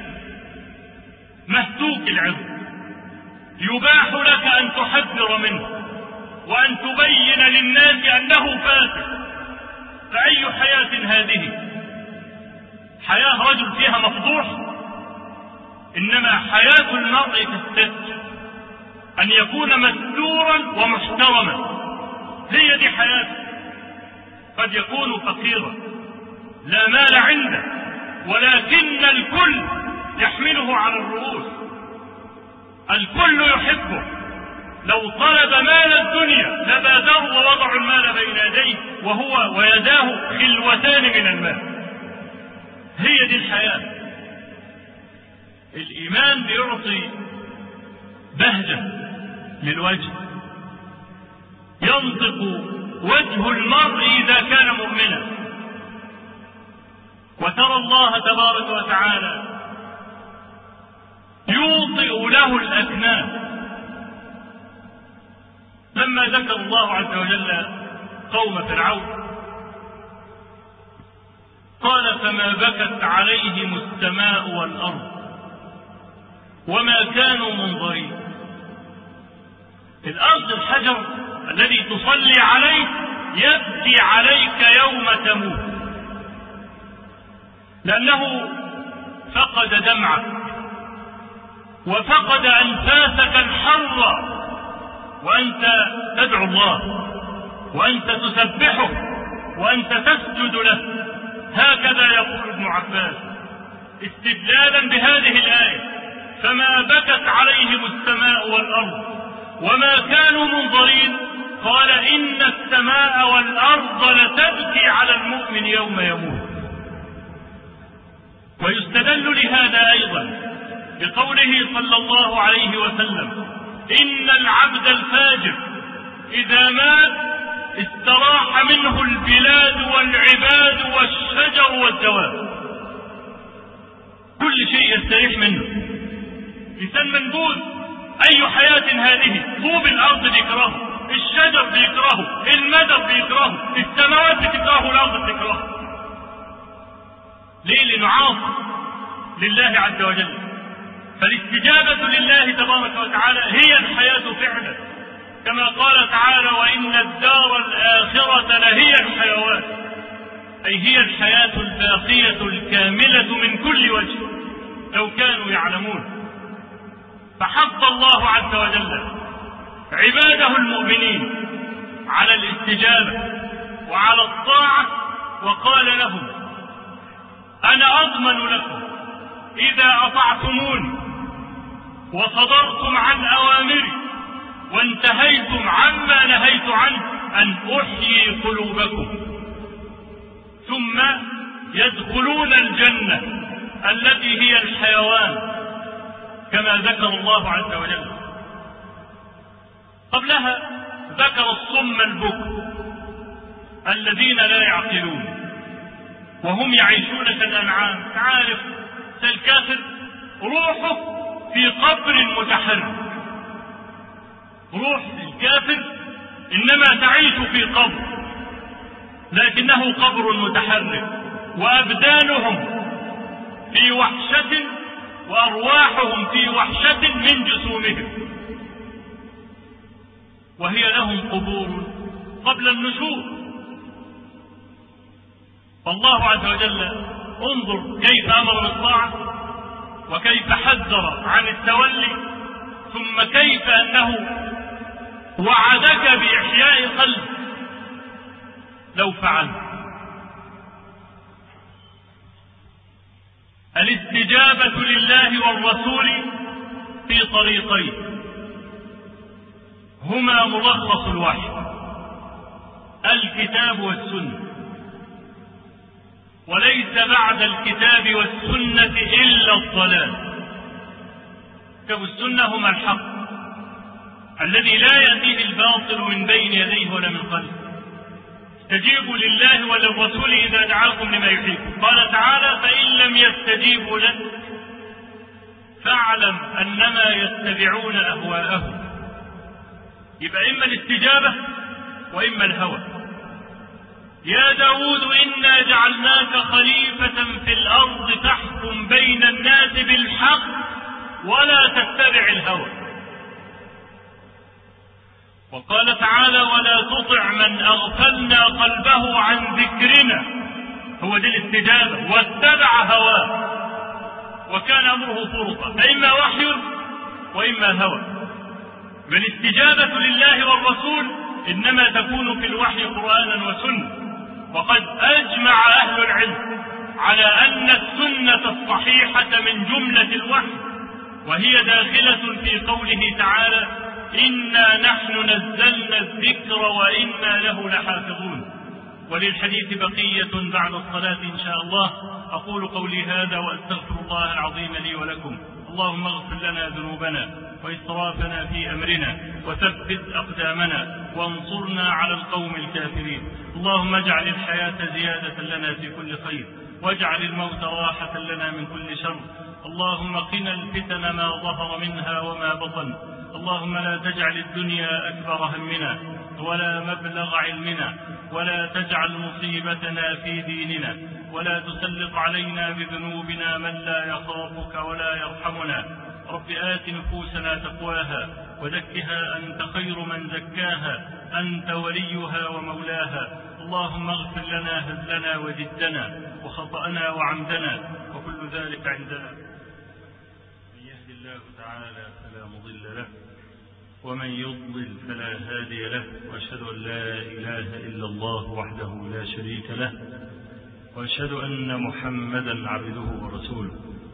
مهتوك العرض، يباح لك أن تحذر منه وأن تبين للناس أنه فاسق. فأي حياة هذه؟ حياة رجل فيها مفضوح؟ إنما حياة المرء في الستر، أن يكون مستورا ومحترما، هي دي حياته. قد يكون فقيرا لا مال عنده، ولكن الكل يحمله على الرؤوس، الكل يحبه. لو طلب مال الدنيا لبادروا ووضعوا المال بين يديه وهو ويداه خلوتان من المال. هي دي الحياة. الإيمان بيعطي بهجة للوجه، ينطق وجه المرء إذا كان مؤمنا. وترى الله تبارك وتعالى يوطئ له الأكنان. لما ذكر الله عز وجل قوم فرعون قال: فما بكت عليهم السماء والأرض وما كانوا منظرين. الأرض الحجر الذي تصلي عليه يبكي عليك يوم تموت، لأنه فقد دمعك وفقد أنفاسك الحرة، وأنت تدعو الله وأنت تسبحه وأنت تسجد له. هكذا يقول ابن عباس استدلالا بهذه الآية: فما بكت عليهم السماء والأرض وما كانوا منظرين، قال إن السماء والأرض لتبكي على المؤمن يوم يموت. ويستدل لهذا أيضا بقوله صلى الله عليه وسلم: إن العبد الفاجر إذا مات استراح منه البلاد والعباد والشجر والدواب، كل شيء يستريح منه. إنسان منبوذ، أي حياة هذه؟ طوب الأرض بيكرهه، الشجر بيكرهه، المدر بيكرهه، السماوات بتكرهه، الأرض بتكرهه. ليه؟ لأنه عاصي لله عز وجل. فالاستجابة لله تبارك وتعالى هي الحياة فعلا، كما قال تعالى: وإن الدار الآخرة لهي الحيوان، أي هي الحياة الباقية الكاملة من كل وجه، لو كانوا يعلمون. فحث الله عز وجل عباده المؤمنين على الاستجابة وعلى الطاعة، وقال لهم: أنا أضمن لكم إذا أطعتموني وصدرتم عن أوامري وانتهيتم عما نهيت عنه أن أحيي قلوبكم، ثم يدخلون الجنة التي هي الحيوان، كما ذكر الله عز وجل. قبلها ذكر الصم البكم الذين لا يعقلون وهم يعيشون كالأنعام. تعرف الكافر روحه في قبر متحرك، روح الكافر إنما تعيش في قبر، لكنه قبر متحرك، وأبدانهم في وحشة وأرواحهم في وحشة من جسومهم، وهي لهم قبور قبل النشور. فالله عز وجل انظر كيف أمر بالطاعة وكيف حذر عن التولي، ثم كيف أنه وعدك بإحياء قلبك لو فعلت. الاستجابة لله والرسول في طريقين، هما ملخص الوحي: الكتاب والسنة، وليس بعد الكتاب والسنة إلا الضلال. الكتاب والسنة هما الحق الذي لا يأتيه الباطل من بين يديه ولا من خلفه. استجيبوا لله وللرسول إذا دعاكم لما يحييكم. قال تعالى: فإن لم يستجيبوا لك فاعلم أنما يتبعون أهواءهم. يبقى إما الاستجابة وإما الهوى. يا داود إنا جعلناك خليفة في الأرض تحكم بين الناس بالحق ولا تتبع الهوى. وقال تعالى: ولا تطع من أغفلنا قلبه عن ذكرنا. هو دي الاستجابة، واتبع هواه وكان أمره فرطا. فإما وحي وإما هوى. فالاستجابة لله والرسول إنما تكون في الوحي قرآنا وسنة. وقد أجمع أهل العلم على أن السنة الصحيحة من جملة الوحي، وهي داخلة في قوله تعالى: إنا نحن نزلنا الذكر وإنا له لحافظون. وللحديث بقية بعد الصلاة إن شاء الله. أقول قولي هذا وأستغفر الله العظيم لي ولكم. اللهم اغفر لنا ذنوبنا وإسرافنا في أمرنا وثبت أقدامنا وانصرنا على القوم الكافرين. اللهم اجعل الحياة زيادة لنا في كل خير، واجعل الموت راحة لنا من كل شر. اللهم قنا الفتن ما ظهر منها وما بطن. اللهم لا تجعل الدنيا أكبر همنا ولا مبلغ علمنا، ولا تجعل مصيبتنا في ديننا، ولا تسلط علينا بذنوبنا من لا يخافك ولا يرحمنا. رب آت نفوسنا تقواها وزكها أنت خير من زكاها، أنت وليها ومولاها. اللهم اغفر لنا هزلنا وجدنا وخطأنا وعمدنا وكل ذلك عندنا. من يهد الله تعالى فلا مضل له ومن يضلل فلا هادي له، وأشهد أن لا إله إلا الله وحده لا شريك له، وأشهد أن محمدا عبده ورسوله.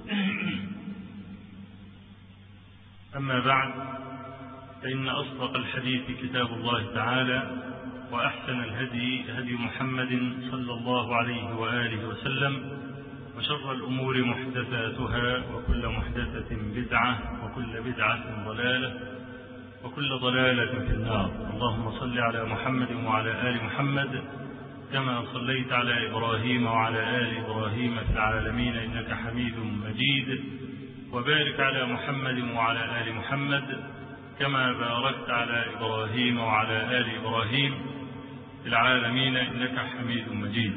أما بعد، فإن أصدق الحديث كتاب الله تعالى، وأحسن الهدي هدي محمد صلى الله عليه وآله وسلم، وشر الأمور محدثاتها، وكل محدثة بدعة، وكل بدعة ضلالة، وكل ضلالة في النار. اللهم صل على محمد وعلى آل محمد كما صليت على إبراهيم وعلى آل إبراهيم في العالمين إنك حميد مجيد، وبارك على محمد وعلى آل محمد كما باركت على إبراهيم وعلى آل إبراهيم في العالمين إنك حميد مجيد.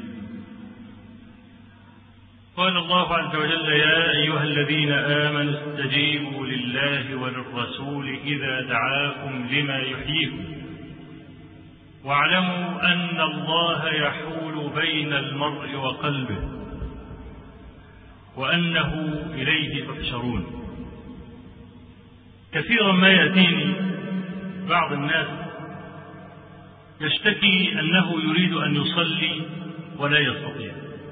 قال الله عز وجل: يا أيها الذين آمنوا استجيبوا لله وللرسول إذا دعاكم لما يحييكم واعلموا أن الله يحول بين المرء وقلبه وأنه إليه تحشرون. كثيرا ما يأتيني بعض الناس يشتكي أنه يريد أن يصلي ولا يستطيع،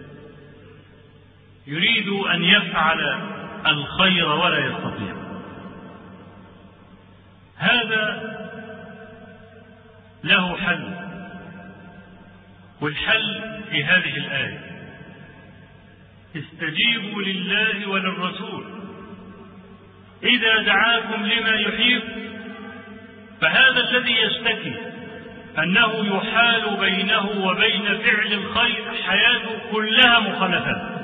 يريد أن يفعل الخير ولا يستطيع. هذا له حل، والحل في هذه الآية: استجيبوا لله وللرسول إذا دعاكم لما يحييكم. فهذا الذي يشتكي أنه يحال بينه وبين فعل الخير حياته كلها مخالفات،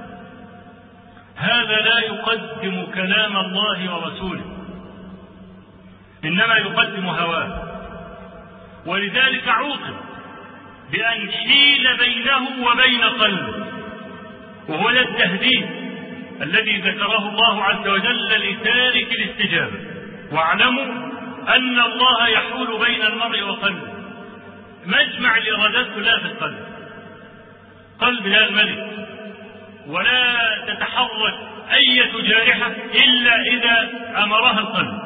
هذا لا يقدم كلام الله ورسوله، إنما يقدم هواه، ولذلك عوقب بأن حيل بينه وبين قلبه، وهو التهديد الذي ذكره الله عز وجل لتارك الاستجابة: واعلموا أن الله يحول بين المرء وقلبه. مجمع الإرادات كلها في القلب، قلب لا الملك، ولا تتحرك أي جارحة إلا إذا أمرها القلب،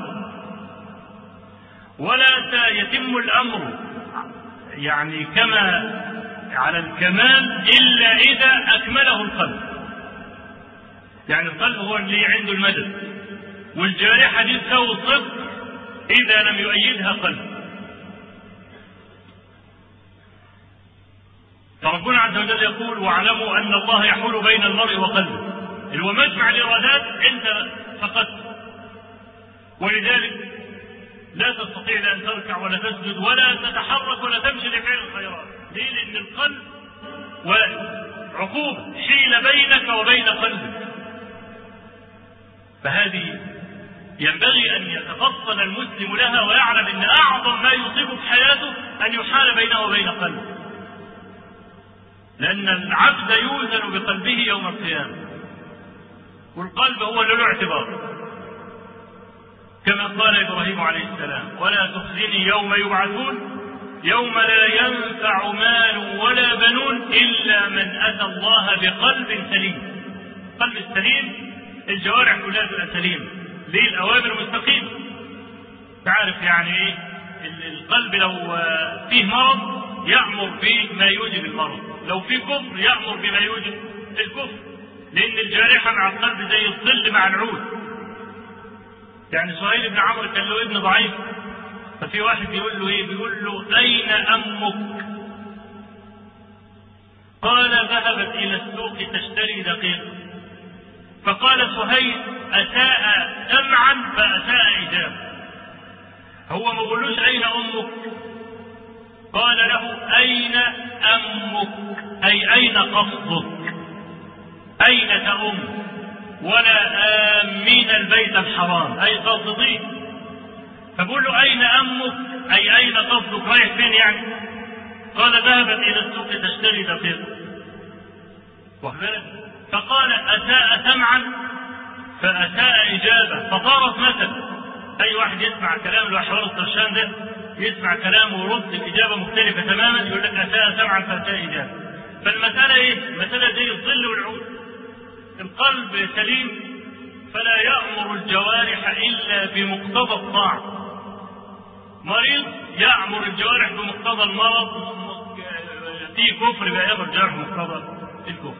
ولا يتم الأمر يعني كما على الكمال إلا إذا أكمله القلب. يعني القلب هو اللي عنده المدد، والجارحة دي تساوي الصفر إذا لم يؤيدها قلب. فربنا عز وجل يقول: واعلموا أن الله يحول بين المرء وقلبه، اللي هو مجمع الإرادات أنت فقدت، ولذلك لا تستطيع أن تركع ولا تسجد ولا تتحرك ولا تمشي لفعل الخيرات. ليه؟ لأن القلب وعقوبة حيل بينك وبين قلبك. فهذه ينبغي أن يتفطن المسلم لها ويعلم أن أعظم ما يصيبه في حياته أن يحال بينه وبين قلبه، لأن العبد يوزن بقلبه يوم القيامة، والقلب هو اللي له اعتبار، كما قال إبراهيم عليه السلام: ولا تخزني يوم يبعثون يوم لا ينفع مال ولا بنون إلا من أتى الله بقلب سليم. قلب السليم الجوارح كلها تبقى سليمة، ليه؟ الأوامر مستقيمة. تعرف يعني إيه؟ القلب لو فيه مرض يأمر بما يوجب المرض، لو فيه كفر يأمر بما يوجب الكفر، لأن الجارحة مع القلب زي الظل مع العود. يعني سهيل بن عمرو كان له ابن ضعيف، ففي واحد بيقول له ايه؟ بيقول له: اين امك؟ قال: ذهبت الى السوق تشتري دقيقة. فقال سهيل: اساء سمعا فاساء اجابة. هو ما بيقولوش اين امك، قال له: اين امك؟ اي اين قصدك؟ اين تأم؟ ولا آمين البيت الحرام، أي قاصدين. فبقول له: أين أمك؟ أي أين قصدك؟ رايح فين يعني؟ قال: ذهبت إلى السوق تشتري دقيقة. فقال: أساء سمعا فأساء إجابة، فطارت مثل: أي واحد يسمع كلام اللي هو حوار الطرشان ده، يسمع كلام ويرد الإجابة مختلفة تماما، يقول لك أساء سمعا فأساء إجابة. فالمسألة إيه؟ المسألة زي الظل والعود. القلب سليم فلا يأمر الجوارح إلا بمقتضى الطاعة. مريض يأمر الجوارح بمقتضى المرض، في كفر بيأمر الجوارح بمقتضى الكفر.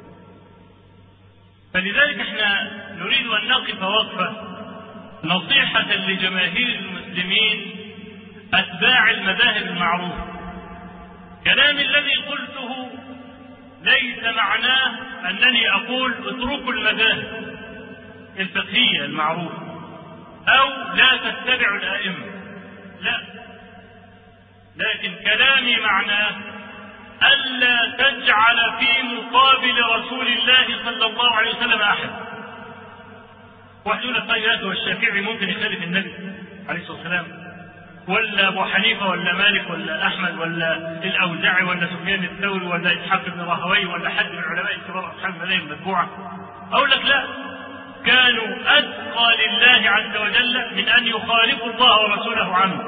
فلذلك احنا نريد أن نقف وقفة نصيحة لجماهير المسلمين أتباع المذاهب المعروفة. كلامي الذي قلته ليس معناه أنني أقول اتركوا المذاهب الفقهية المعروفة أو لا تتبعوا الأئمة، لا، لكن كلامي معناه ألا تجعل في مقابل رسول الله صلى الله عليه وسلم أحد. واحد يقول لك طيب هو الشافعي ممكن يخالف النبي عليه الصلاة والسلام، ولا أبو حنيفة ولا مالك ولا أحمد ولا الأوزاعي ولا سفيان الثوري ولا إسحاق بن راهويه ولا حد من علماء الكبار أصحاب المذاهب المتبوعة؟ أقول لك لا، كانوا أتقى لله عز وجل من أن يخالفوا الله ورسوله عنه.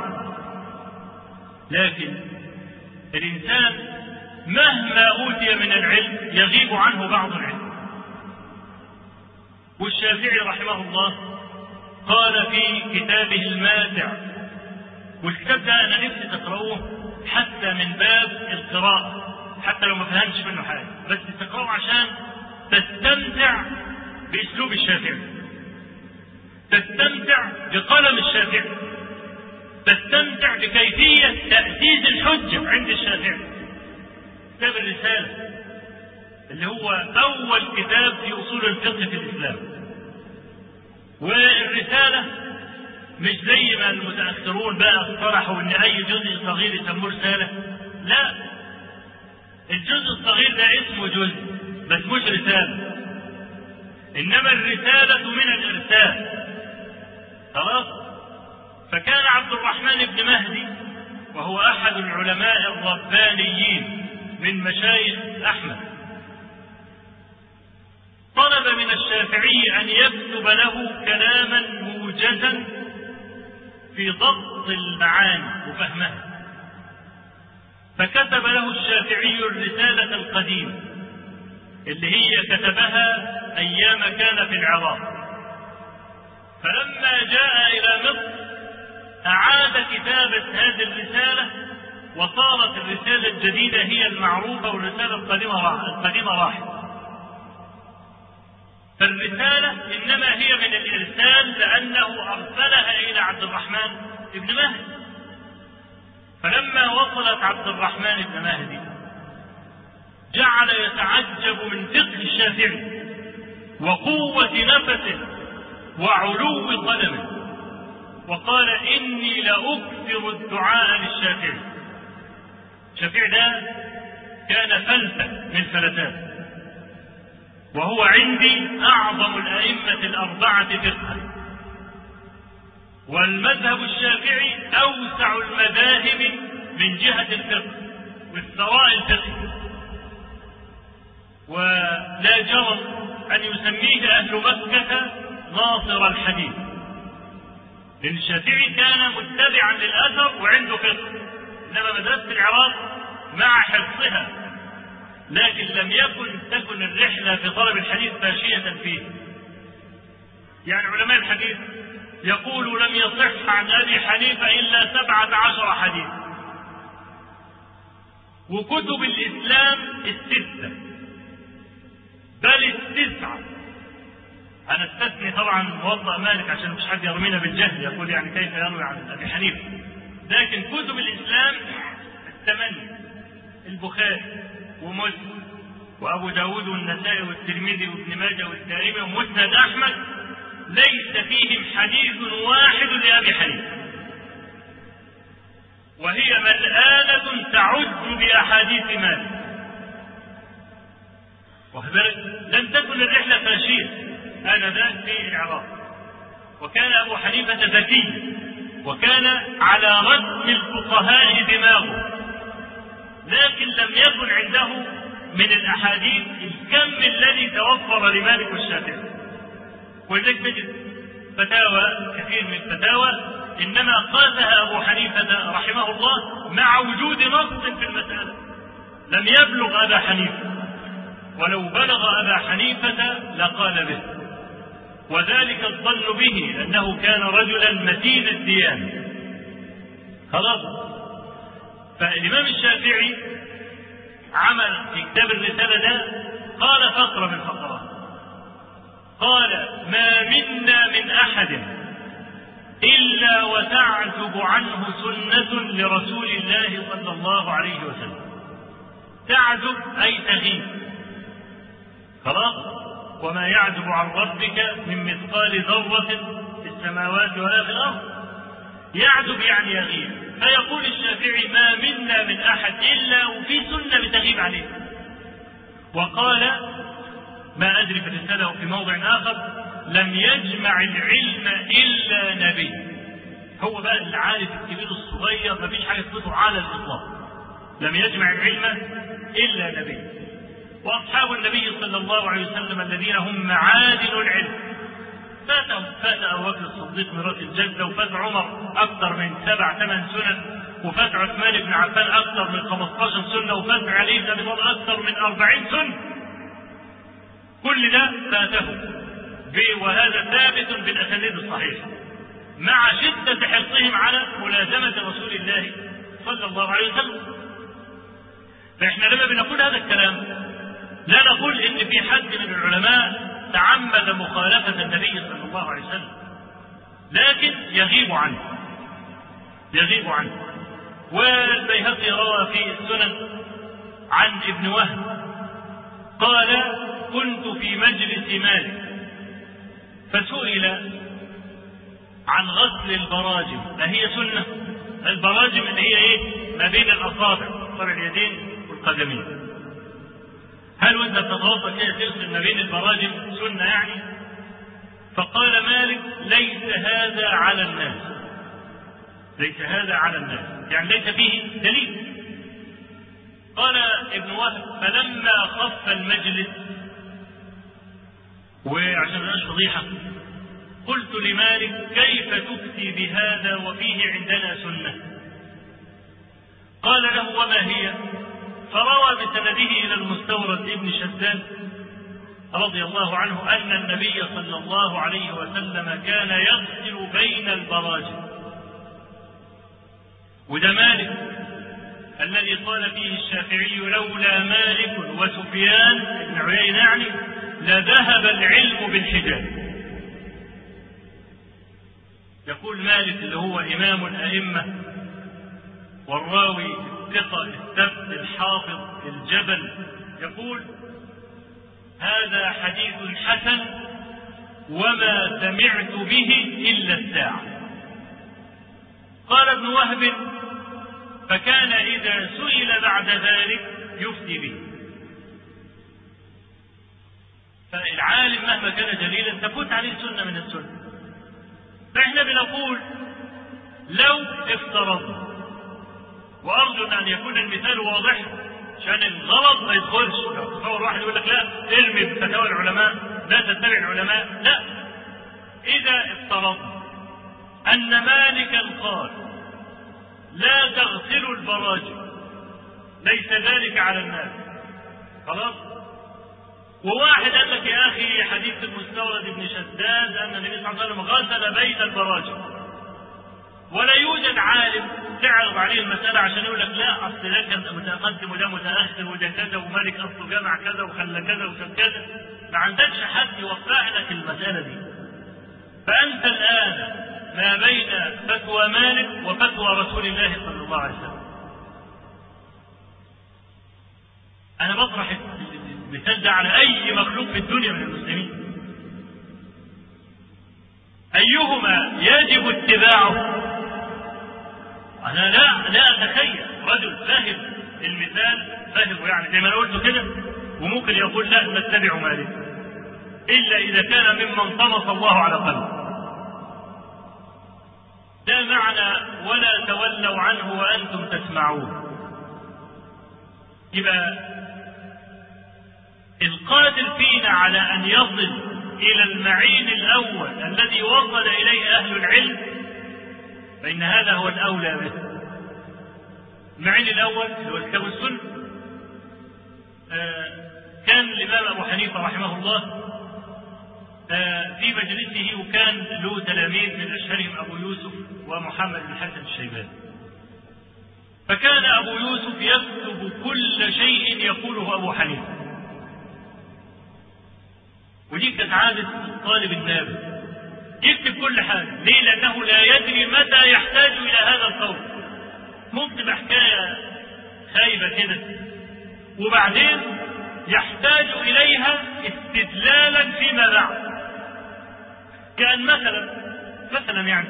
لكن الإنسان مهما أوتي من العلم يغيب عنه بعض العلم. والشافعي رحمه الله قال في كتابه الماتع، والكتاب ده أنا نفسي تقرأوه حتى من باب القراءة، حتى لو ما فهمتش منه حاجة، بس تقرأوه عشان تستمتع بأسلوب الشافعي، تستمتع بقلم الشافعي، تستمتع بكيفية تأسيس الحجة عند الشافعي. كتاب الرسالة اللي هو أول كتاب في أصول الفقه في الإسلام. والرسالة مش زي ما المتأخرون بقى اقترحوا ان اي جزء صغير يسموه رسالة، لا، الجزء الصغير ده اسمه جزء بس مش رسالة، انما الرسالة من الارسال. خلاص. فكان عبد الرحمن بن مهدي وهو احد العلماء الربانيين من مشايخ احمد طلب من الشافعي ان يكتب له كلاما موجزا في ضبط المعاني وفهمها، فكتب له الشافعي الرسالة القديمة اللي هي كتبها أيام كان في العراق. فلما جاء إلى مصر أعاد كتابة هذه الرسالة، وصارت الرسالة الجديدة هي المعروفة والرسالة القديمة راحت. فالرسالة إنما هي من الإرسال لأنه أرسلها إلى عبد الرحمن بن مهدي. فلما وصلت عبد الرحمن بن مهدي جعل يتعجب من فقه الشافعي وقوة نفسه وعلو قدمه، وقال إني لأكثر الدعاء للشافعي. الشافعي ده كان فلتة من فلتات، وهو عندي أعظم الأئمة الأربعة فقها، والمذهب الشافعي أوسع المذاهب من جهة الفقه والثراء الفقهي، ولا جرم أن يسميه أهل مكة ناصر الحديث، لأن الشافعي كان متبعا للأثر وعنده فقه. إنما مدرسة العراق مع حفظها لكن لم تكن الرحلة في طلب الحديث فاشية فيه. يعني علماء الحديث يقول لم يصح عن أبي حنيفة إلا 17 حديث، وكتب الإسلام 6 بل 9. أنا استثني طبعا موضع مالك عشان مش حد يرمينا بالجهل يقول يعني كيف يروي عن أبي حنيفة، لكن كتب الإسلام 8: البخاري ومسلم وأبو داود والنسائي والترمذي وابن ماجه والدارمي ومسند أحمد، ليس فيهم حديث واحد لأبي حنيفة، وهي ملآلة تعج بأحاديث مالك. لم تكن الرحلة فاشية آنذاك في العراق، وكان أبو حنيفة ذكي وكان على رسم الفقهاء دماغه، لكن لم يكن عنده من الأحاديث الكم الذي توفر لمالك والشافعي. ولذلك تجد فتاوى كثير من الفتاوى إنما قاسها أبو حنيفة رحمه الله مع وجود نص في المسألة لم يبلغ أبا حنيفة، ولو بلغ أبا حنيفة لقال به، وذلك الظن به أنه كان رجلا متين الديانة. خلاص. فالإمام الشافعي عمل في كتاب الرسالة ده قال فقرة من فقرات، قال: ما منا من أحد إلا وتعزب عنه سنة لرسول الله صلى الله عليه وسلم. تعزب أي تغيب. خلاص. وما يعزب عن ربك من مثقال ذرة في السماوات ولا في الأرض. يعزب يعني يغيب. فيقول الشافعي: ما منا من أحد إلا وفي سنة بتغيب عليه. وقال ما أدري في الرسالة وفي موضع آخر: لم يجمع العلم إلا نبي. هو بقى العالم الكبير الصغير ما فيش حاجة تفوته على الإطلاق. لم يجمع العلم إلا نبي. وأصحاب النبي صلى الله عليه وسلم الذين هم معادن العلم فات أبو بكر الصديق ميراث الجدة، وفات عمر أكثر من 7-8 سنن، وفات عثمان بن عفان أكثر من 15 سنة، وفات علي بن أبي طالب أكثر من 40 سنة. كل ده فاته، وهذا ثابت بالأسانيد الصحيحة مع شدة حرصهم على ملازمة رسول الله صلى الله عليه وسلم. فإحنا لما بنقول هذا الكلام لا نقول إن في حد من العلماء تعمد مخالفة النبي صلى الله عليه وسلم، لكن يغيب عنه. والبيهقي روى في السنن عن ابن وهب قال: كنت في مجلس مالك فسئل عن غسل البراجم. أهي سنة؟ البراجم اللي هي ايه؟ ما بين الأصابع، أصابع اليدين والقدمين. هل وانت تتوضا كده تغسل ما بين البراجم سنة يعني؟ فقال مالك: ليس هذا على الناس، يعني ليس فيه دليل. قال ابن وهب: فلما خف المجلس، وعشان مش فضيحة، قلت لمالك: كيف تفتي بهذا وفيه عندنا سنة؟ قال له: وما هي؟ فروى بسنده إلى المستورد ابن شداد رضي الله عنه أن النبي صلى الله عليه وسلم كان يغسل بين البراجم. وده مالك الذي قال فيه الشافعي: لولا مالك وسفيان بن عيينة يعني لذهب العلم بالحجاب. يقول مالك اللي هو إمام الأئمة والراوي الثقة الثبت الحافظ الجبل، يقول: هذا حديث حسن وما سمعت به إلا الساعة. قال ابن وهب: فكان إذا سئل بعد ذلك يفتي به. فالعالم مهما كان جليلا تفوت عليه سنة من السنة. فإحنا بنقول لو افترضنا، وأرجو أن يكون المثال واضح عشان الغلط ما يدخلش. لو تصور واحد يقول لك: لا ارمي بفتاوى العلماء، لا تتبع العلماء، لا. إذا افترضنا أن مالكا قال: لا تغسلوا البراجم، ليس ذلك على الناس، خلاص. وواحد قال لك: يا أخي حديث المستورد ابن شداد أن النبي صلى الله عليه وسلم غسل بين البراجم، ولا يوجد عالم تعرض عليه المسألة عشان يقول لك: لا أصل ده كان متقدم وده متأخر وده كذا ومالك أصله جمع كذا وخلى كذا وساب كذا. ما عندكش حد يوقع لك المسألة دي. فأنت الآن ما بين فتوى مالك وفتوى رسول الله صلى الله عليه وسلم. أنا بطرح المثال ده على أي مخلوق في الدنيا من المسلمين، أيهما يجب اتباعه؟ أنا لا أتخيل رجل فاهم المثال، فاهمه يعني زي ما أنا قلت كده، وممكن يقول: لا نتبع مالك، إلا إذا كان ممن طمس الله على قلبه. ده معنى ولا تولوا عنه وأنتم تسمعون. يبقى القادر فينا على أن يصل إلى المعين الأول الذي وصل إليه أهل العلم فإن هذا هو الأولى به. المعين الأول هو الكتاب والسنة. كان الإمام أبو حنيفة رحمه الله في مجلسه وكان له تلاميذ من أشهرهم أبو يوسف ومحمد بن الحسن الشيباني. فكان أبو يوسف يكتب كل شيء يقوله أبو حنيفة، ودي كانت عادة الطالب النابغ، يكتب كل حاجة. ليه؟ لأنه لا يدري متى يحتاج إلى هذا القول. ممكن حكاية خايبة كده وبعدين يحتاج إليها استدلالا فيما بعد. كأن مثلا يعني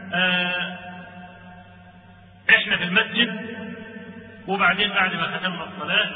احنا في المسجد وبعدين بعد ما ختمنا الصلاة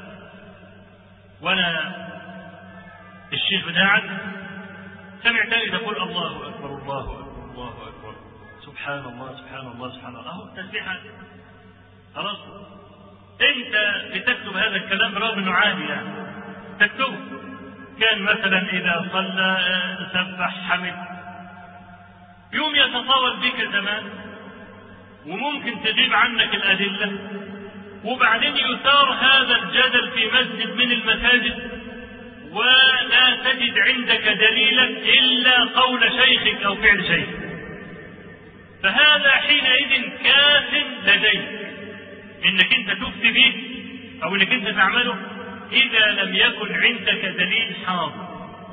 وانا الشيخ بتاعك سمعتني تقول الله اكبر الله اكبر الله اكبر سبحان الله سبحان الله سبحان الله، اهو التسبيحة خلاص. انت بتكتب هذا الكلام برغم انه عادي يعني تكتبه. كان مثلا اذا صلى سبح حمد، يوم يتطاول بك زمان وممكن تغيب عنك الأدلة، وبعدين يثار هذا الجدل في مسجد من المساجد ولا تجد عندك دليلا إلا قول شيخك أو فعل شيخك، فهذا حينئذ كاف لديك إنك أنت تفتي به أو إنك أنت تعمله إذا لم يكن عندك دليل حاضر.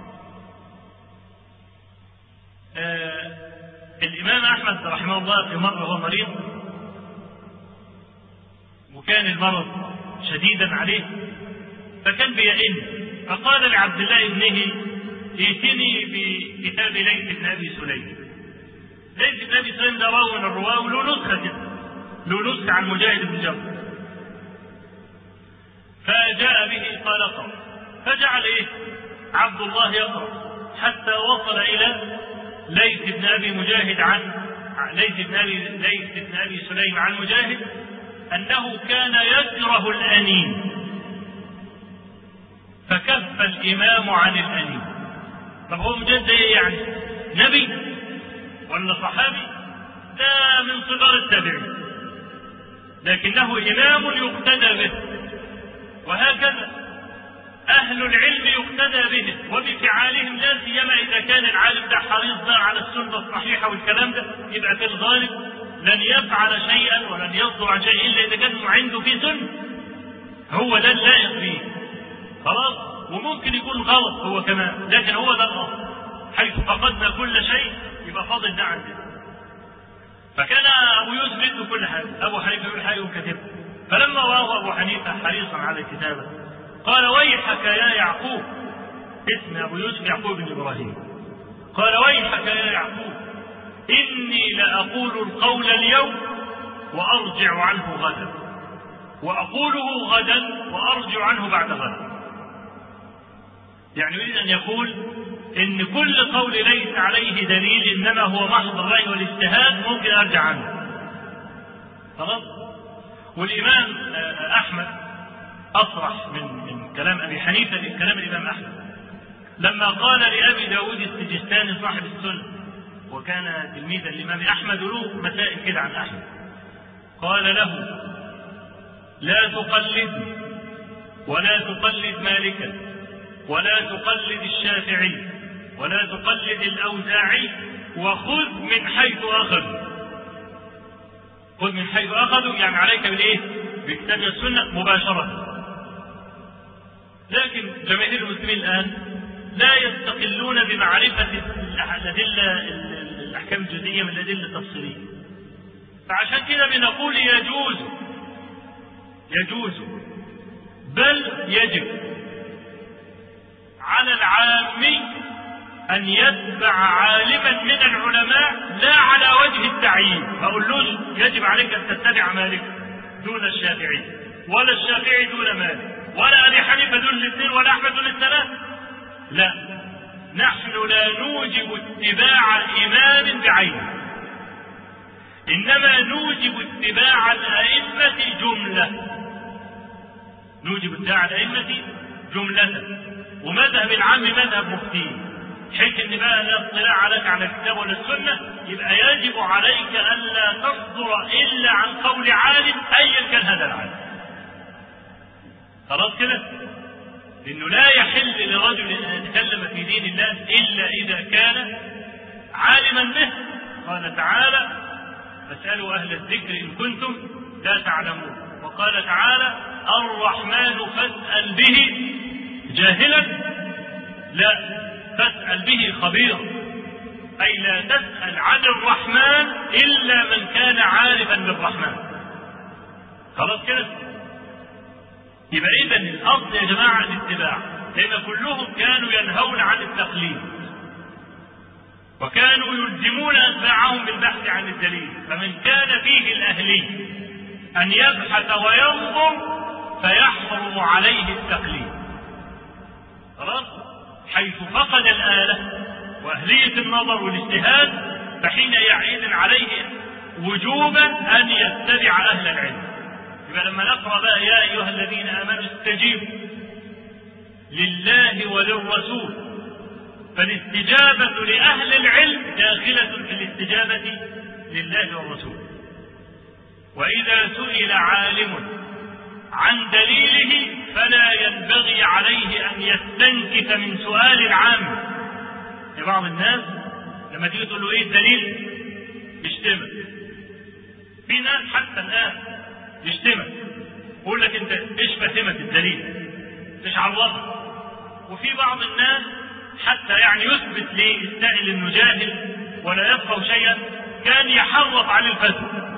الإمام أحمد رحمه الله في مرة هو مريض وكان المرض شديدا عليه فكان بيئن، فقال لعبد الله ابنه ائتني بكتاب ليث بن أبي سليم. ليث بن أبي سليم ده راوي من الرواه وله نسخة كده، له نسخة عن مجاهد بن جبر. فجاء به قال اقرأ، فجعل عبد الله يقرأ حتى وصل إلى ليث بن أبي مجاهد عن ليث بن أبي سليم عن مجاهد أنه كان يكره الأنين فكف الإمام عن الأنين. طب هو مجاهد ايه يعني؟ نبي ولا صحابي؟ ده من صغار التابعين، لكنه إمام يقتدى به. وهكذا أهل العلم يقتدى به وبفعالهم، لا سيما إذا كان العالم ده حريص على السنة الصحيحة والكلام ده، يبقى في الغالب لن يفعل شيئا ولن يصدر عن شيء إلا إذا كان عنده في سنة هو ده اللائق فيه خلاص. وممكن يكون غلط هو كمان، لكن هو ده الأصل. حيث فقدنا كل شيء يبقى فاضل ده عندنا. فكان أبو يوسف يكتب كل حاجة، أبو حنيفة يقول حاجة وكتبه. فلما رأى أبو حنيفة حريصا على الكتابة قال ويحك يا يعقوب، اسم أبو يوسف يعقوب بن إبراهيم، قال ويحك يا يعقوب إني لأقول القول اليوم وأرجع عنه غدا، وأقوله غدا وأرجع عنه بعد غدا. يعني يريد أن يقول إن كل قول ليس عليه دليل إنما هو محض الرأي والاجتهاد ممكن أرجع عنه خلاص. والإمام أحمد أصرح من كلام أبي حنيفة لكلام الإمام أحمد لما قال لأبي داود السجستاني صاحب السنة وكان تلميذا للإمام أحمد له مسائل كده عن أحمد، قال له لا تقلد ولا تقلد مالكا ولا تقلد الشافعي ولا تقلد الأوزاعي وخذ من حيث أخذوا. خذ من حيث أخذوا يعني عليك بالإيه؟ بكتاب السنة مباشرة. لكن جماهير المسلمين الآن لا يستقلون بمعرفة الأدلة الأحكام الجزئية من الأدلة التفصيلية، فعشان كده بنقول يجوز بل يجب على العامي أن يتبع عالما من العلماء لا على وجه التعيين. ما أقولوش يجب عليك أن تتبع مالك دون الشافعي ولا الشافعي دون مالك ولا أبي حنيفة دون الاثنين ولا أحمد دون الثلاث، لا، نحن لا نوجب اتباع إمام بعينه، إنما نوجب اتباع الأئمة جملة. نوجب اتباع الأئمة جملة. ومذهب العام مذهب مفتين، حيث ان بقى لا اطلاع عليك على الكتاب ولا السنة، يبقى يجب عليك ألا تصدر إلا عن قول عالم أيا كان هذا العالم. خلاص كده؟ لأنه لا يحل لرجل أن يتكلم في دين الله إلا إذا كان عالما به. قال تعالى: فاسألوا أهل الذكر إن كنتم لا تعلمون. وقال تعالى: الرحمن فاسأل به جاهلا، لا، فاسأل به خبيرا، أي لا تسأل عن الرحمن إلا من كان عارفا بالرحمن. خلاص كده؟ يبقى إذا الأصل يا جماعة الاتباع، لأن كلهم كانوا ينهون عن التقليد وكانوا يلزمون أتباعهم بالبحث عن الدليل. فمن كان فيه الأهلي أن يبحث وينظر فيحرم عليه التقليد. خلاص؟ حيث فقد الآلة وأهلية النظر والاجتهاد فحين يعين عليه وجوبا أن يتبع أهل العلم. يبقى لما نقرأ بقى: يا أيها الذين آمنوا استجيبوا لله وللرسول، فالاستجابة لأهل العلم داخلة في الاستجابة لله والرسول. وإذا سئل عالم عن دليله فلا ينبغي عليه أن يستنكف من سؤال العام. بعض الناس لما تيجي تقول له إيه الدليل يشتمك. في ناس حتى الآن يشتمك، يقول لك أنت إيش فهمت الدليل، إيش عرفك. وفي بعض الناس حتى يعني يثبت للسائل إنه جاهل ولا يفقه شيئا كان يحرف عن الفتوى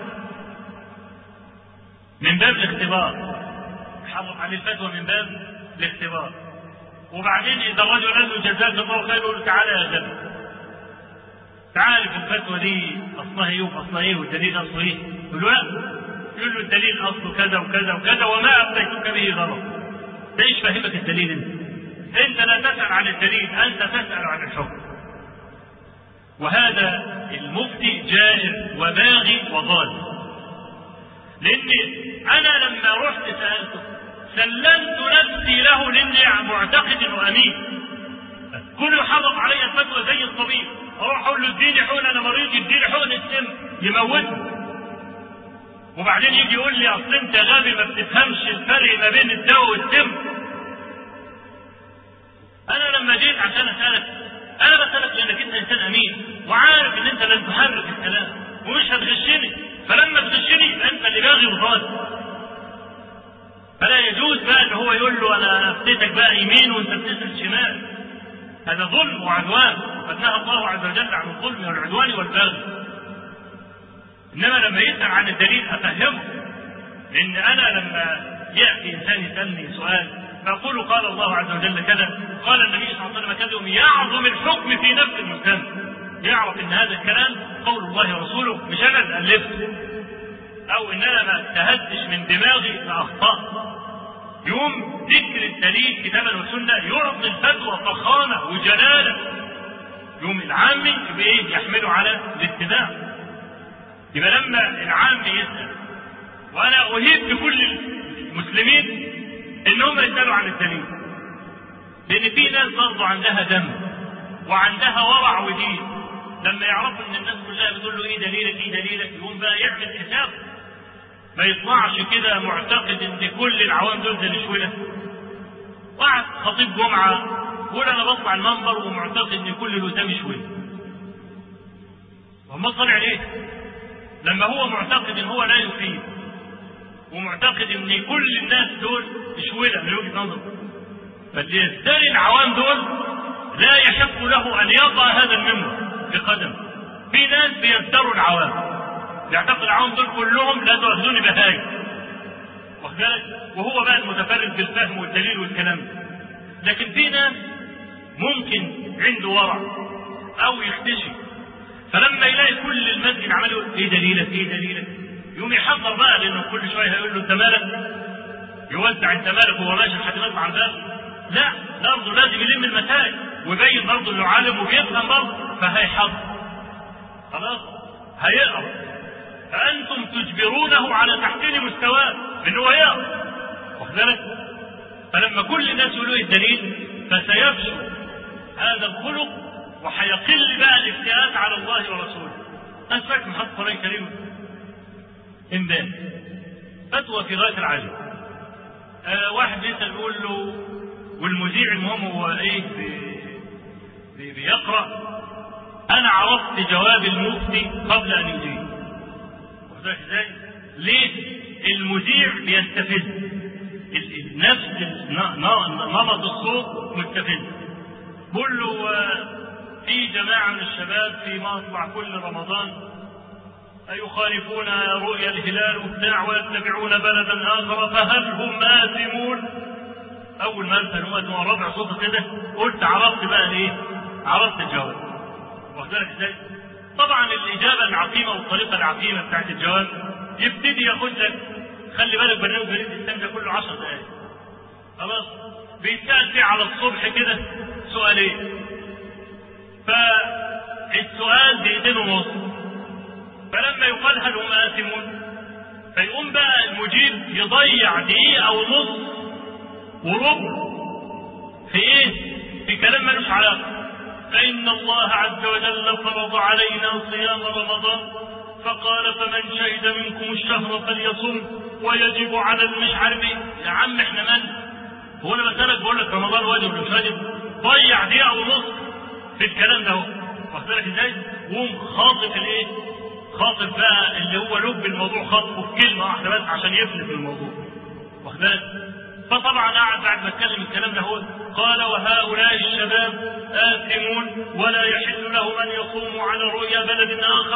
من باب الاختبار، يحرف عن الفتوى من باب الاختبار. وبعدين إذا الرجل قال له جزاك الله خير يقول له: تعالى يا غبي، تعالى في الفتوى دي أصلها إيه وأصلها إيه والدليل أصله إيه؟ يقول له: لا. يقول له: الدليل أصله كذا وكذا وكذا وما أفتيتك به غلط. ده إيش فهمك الدليل أنت لا تسأل عن الدليل، أنت تسأل عن الحكم. وهذا المفتي جائر وباغي وضال. لأن أنا لما رحت سألته سلمت نفسي له لأني معتقد إنه أمين. كل يحرف علي الفتوى زي الطبيب، أروح أقول له: اديني حقن، أنا مريض، اديني حقن السم يموتني. وبعدين يجي يقول لي: أصل أنت غبي ما بتفهمش الفرق ما بين الدواء والسم. أنا لما جيت عشان أسألك، أنا بسألك لأنك أنت إنسان أمين وعارف إن أنت لن تحرك الكلام ومش هتغشني، فلما تغشني يبقى أنت اللي باغي وضال. فلا يجوز بقى إن هو يقول له: أنا أفتيتك بقى يمين وأنت بتسأل شمال. هذا ظلم وعدوان، قد نهى الله عز وجل عن الظلم والعدوان والبغي. إنما لما يسأل عن الدليل أفهمه، لأن أنا لما يأتي إنسان يسألني سؤال فأقول: قال الله عز وجل كذا، قال النبي صلى الله عليه وسلم كذا، يعظم الحكم في نفس المستمع، يعرف إن هذا الكلام قول الله ورسوله، مش أنا اللي ألفته أو إن أنا ما اجتهدتش من دماغي فأخطأت. يوم ذكر الدليل كتابا وسنة يعطي الفتوى فخامة وجلالة. يوم العامي يبقى إيه؟ يحمله على الاتباع. يبقى لما العامي يسأل، وأنا أهيب بكل المسلمين إنهم يسألوا عن الدليل، لأن في ناس برضه عندها دم وعندها ورع ودين. لما يعرفوا إن الناس كلها بتقول له: إيه دليلك إيه دليلك، يقوم بقى يعمل حساب، ما يطلعش كده معتقد إن كل العوام دول زي الشوية. واحد خطيب جمعة يقول: أنا بطلع المنبر ومعتقد إن كل الوسام شوية. وما طلع ليه؟ لما هو معتقد إن هو لا يفيد ومعتقد إن كل الناس دول شوية من وجهة نظره. فاللي يزدري العوام دول لا يحق له أن يضع هذا المنبر بقدم. في ناس بيزدروا العوام، يعتقد العوام دول كلهم لا تؤخذوني بهاي، وهو بقى المتفرد بالفهم والدليل والكلام. لكن في ناس ممكن عنده ورع أو يختشي، فلما يلاقي كل المسجد عمله: إيه دليلك إيه دليلك، يوم يحضر بقى، لأنه كل شوية هيقول له: أنت مالك، يوزع أنت مالك وهو ماشي لحد ما يطلع الباب. لا، برضه لازم يلم المسائل ويبين برضه إنه عالم وبيفهم برضه، فهيحضر. خلاص هيقرأ، فأنتم تجبرونه على تحسين مستواه إنه هو يقرأ. واخد بالك؟ فلما كل الناس يقولوا الدليل فسيفشل هذا الخلق وهيقل بقى الافتئات على الله ورسوله. أنفك محط قرآن كريم إمبارح فتوى في غاية العجب. واحد بيسأل يقول له، والمذيع المهم هو إيه بيقرأ: أنا عرفت جواب المفتي قبل أن يجيب. واخد إزاي؟ ليه؟ المذيع بيستفز، نفس نمط الصوت مستفز. بقول له: في جماعة من الشباب في مطلع كل رمضان يخالفون رؤيا الهلال وبتاع ويتبعون بلدا آخر، فهل هم آثمون؟ أول ما قلت هو ربع صوت كده قلت عرفت بقى إيه؟ عرفت الجواب. واخد بالك إزاي؟ طبعا الإجابة العقيمة والطريقة العقيمة بتاعت الجواب يبتدي ياخد لك، خلي بالك برنامج بريد الإسلام ده كله 10 دقائق. خلاص؟ بيتسأل فيه على الصبح كده سؤالين، فالسؤال دقيقتين ونص، فلما يقال هل هم آثمون فيقوم بقى المجيب يضيع دقيقة ونص وربع في ايه؟ في كلام ملوش علاقة. فإن الله عز وجل فرض علينا صيام رمضان فقال: فمن شهد منكم الشهر فليصم ويجب على المش عارف ايه. يا عم احنا من؟ هو انا بسألك بقول لك رمضان واجب ولا مش واجب؟ ضيع دقيقة ونص في الكلام ده اهو. واخد بالك ازاي؟ وقوم خاطف الايه؟ خاطف بقى اللي هو لب الموضوع، خاطفه في كلمة واحدة بس عشان يفلت الموضوع. واخد بالك؟ فطبعا قعد بعد ما اتكلم الكلام ده هو قال: وهؤلاء الشباب آثمون ولا يحل لهم أن يصوموا على رؤيا بلد آخر.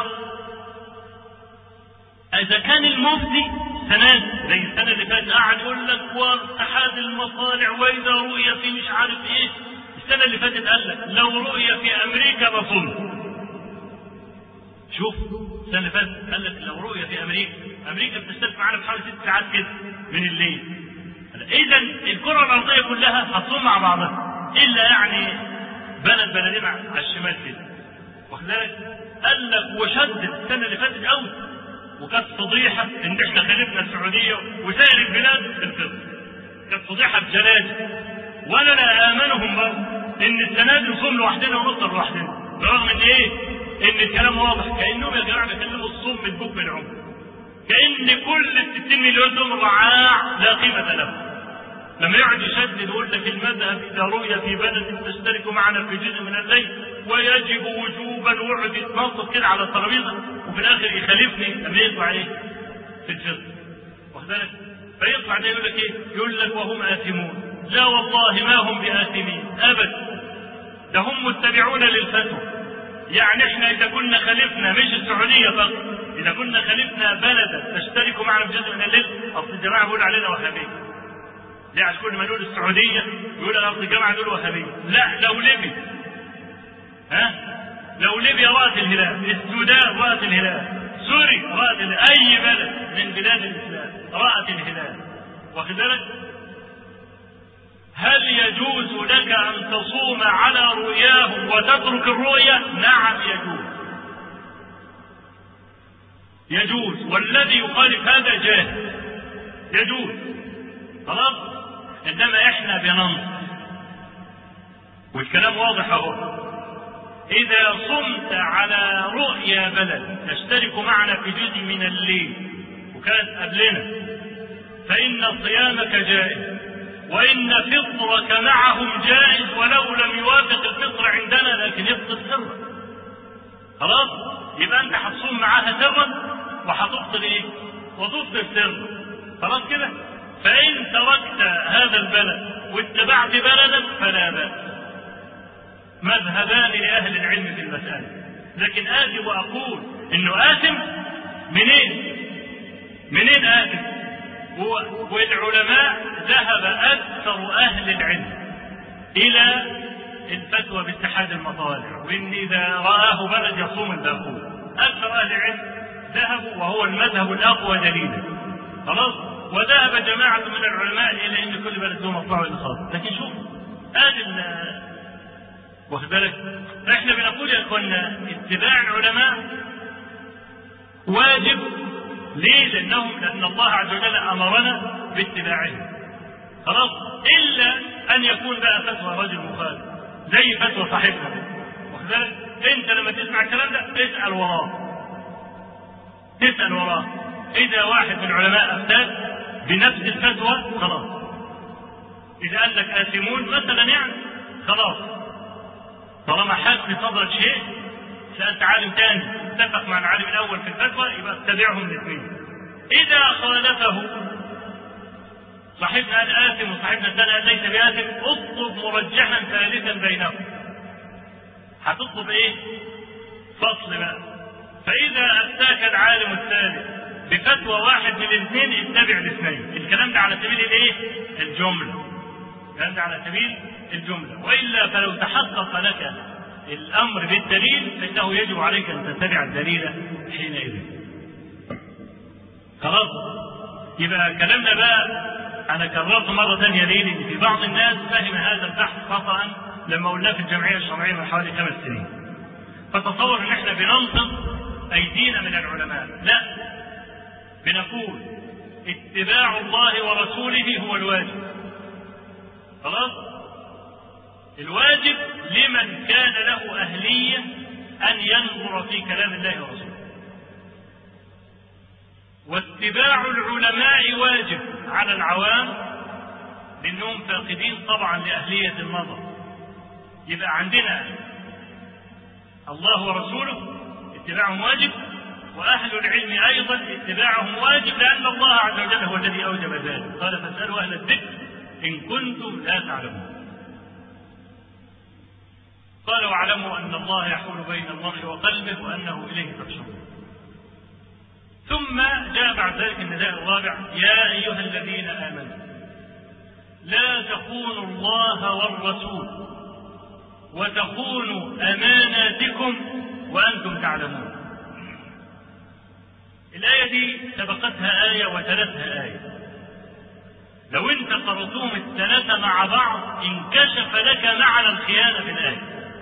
إذا كان المفتي سنة زي السنة اللي فاتت قاعد يقول لك واتحاد المصالح وإذا رؤيا في مش عارف إيه، السنة اللي فاتت قال لك لو رؤيا في أمريكا بصوم. شوف السنة اللي فاتت قال لك لو رؤيا في أمريكا بتشترك معانا بحوالي 6 ساعات كده من الليل. إذا الكرة الأرضية كلها هتصوم مع بعضها إلا يعني بلدين على الشمال كده. واخد بالك؟ قال لك وشدد السنة اللي فاتت قوي، وكانت فضيحة إن إحنا خالفنا السعودية وسائر البلاد في الفطر. كانت فضيحة بجلاجة، وأنا لا آمنهم برضه إن السنة دي نصوم لوحدنا ونفطر لوحدنا، برغم إن إيه؟ إن الكلام واضح، كأنهم يا جماعة بيكلموا الصوم من بكم العمر، كأن كل 60 مليون دول رعاع لا قيمة لهم. لما يقعد يشدد يقول لك المذهب إذا رؤيا في بلد تشترك معنا في جزء من الليل ويجب وجوبا، ويقعد يتنطط كده على الترابيزه وفي الاخر يخالفني لما يطلع ايه؟ في الفطر. واخد بالك؟ فيطلع ده يقول لك ايه؟ يقول لك وهم آثمون. لا والله ما هم بآثمين ابدا، ده هم متبعون للفتوى. يعني احنا اذا كنا خالفنا مش السعوديه فقط، اذا كنا خالفنا بلدا تشترك معنا في جزء من الليل، اصل الجماعه بيقولوا علينا وهابيه. يعني كل ما نقول السعوديه يقول اصل الجماعه دول وهابيه. لا، لو ليبيا لو ليبيا رأت الهلال، السودان رأت الهلال، سوريا رأت الهلال، اي بلد من بلاد الاسلام رأت الهلال، واخد بالك؟ هل يجوز لك ان تصوم على رؤياهم وتترك الرؤيا؟ نعم يجوز، والذي يخالف هذا جاهل. يجوز خلاص، انما احنا بننص، والكلام واضح اهو. إذا صمت على رؤيا بلد تشترك معنا في جزء من الليل وكانت قبلنا فإن صيامك جائز، وإن فطرك معهم جائز ولو لم يوافق الفطر عندنا، لكن يفطر سرا. خلاص؟ يبقى أنت هتصوم معاها سرا وهتفطر إيه؟ وتفطر سرا. خلاص كده؟ فإن تركت هذا البلد واتبعت بلدا فلا بأس. مذهبان لأهل العلم في المسألة، لكن آتي وأقول إنه آثم منين آثم؟ والعلماء ذهب أكثر أهل العلم إلى الفتوى باتحاد المطالع، وإن إذا رآه بلد يصوم الباقون. أكثر أهل العلم ذهبوا، وهو المذهب الأقوى دليلا. خلاص؟ وذهب جماعة من العلماء إلى أن كل بلد له مطلع الخاص. لكن شوف واخد بالك؟ فاحنا بنقول يا اخوانا اتباع العلماء واجب. ليه؟ لان الله عز وجل امرنا باتباعهم. خلاص؟ الا ان يكون بقى فتوى رجل مخالف زي فتوى صاحبنا، واخد انت لما تسمع الكلام ده تسأل وراه. اذا واحد من العلماء افتى بنفس الفتوى خلاص، اذا قال لك آثمون مثلا يعني خلاص، طالما حاس بصدرك شيء سألت عالم ثاني اتفق مع العالم الاول في الفتوى يبقى اتبعهم الاثنين. اذا خالفه صاحبنا قال آثم وصاحبنا الثاني قال ليس بآثم، اطلب مرجحا ثالثا بينهم. هتطلب ايه؟ فصل بقى. فاذا افتاك العالم الثالث بفتوى واحد من الاثنين اتبع الاثنين. الكلام ده على سبيل الايه؟ الجمله. الكلام ده على سبيل الجمله، والا فلو تحقق لك الامر بالدليل فانه يجب عليك ان تتبع الدليل حينئذ. خلاص؟ يبقى كلامنا بقى انا كررت مره ثانيه ليه؟ لان في بعض الناس فهم هذا البحث خطأ لما قلناه في الجمعيه الشرعيه من حوالي 5 سنين. فتصور ان احنا بننقض ايدينا من العلماء. لا، بنقول اتباع الله ورسوله هو الواجب. خلاص؟ الواجب لمن كان له أهلية أن ينظر في كلام الله ورسوله. واتباع العلماء واجب على العوام لأنهم فاقدين طبعا لأهلية النظر. يبقى عندنا الله ورسوله اتباعهم واجب، وأهل العلم أيضا اتباعهم واجب، لأن الله عز وجل هو الذي أوجب ذلك. قال فاسألوا أهل الذكر إن كنتم لا تعلمون. قال واعلموا أن الله يحول بين المرء وقلبه وأنه إليه تحشرون. ثم جاء بعد ذلك النداء الرابع: يا أيها الذين آمنوا لا تخونوا الله والرسول وتخونوا أماناتكم وأنتم تعلمون. الآية دي سبقتها آية وتلتها آية. لو انت قرأتهم الثلاثة مع بعض انكشف لك معنى الخيانة في الآية.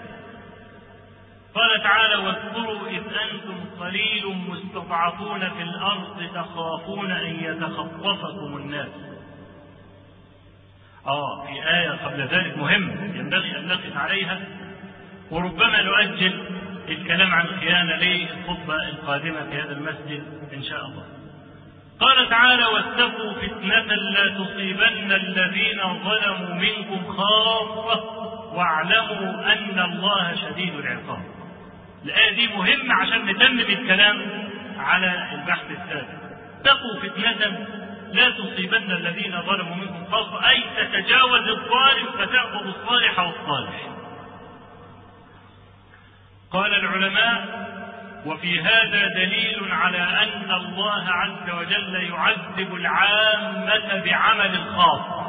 قال تعالى: واذكروا إذ أنتم قليل مستضعفون في الأرض تخافون أن يتخطفكم الناس. في آية قبل ذلك مهم ينبغي أن نقف عليها، وربما نؤجل الكلام عن الخيانة للخطبة القادمة في هذا المسجد إن شاء الله. قال تعالى: واتقوا فتنة لا تصيبن الذين ظلموا منكم خاصة واعلموا أن الله شديد العقاب. الآية دي مهمة عشان نتمم الكلام على البحث السابق. اتقوا فتنة لا تصيبن الذين ظلموا منكم خاصة، أي تتجاوز الظالم فتأخذ الصالح والصالح. قال العلماء: وفي هذا دليل على أن الله عز وجل يعذب العامة بعمل الخاص.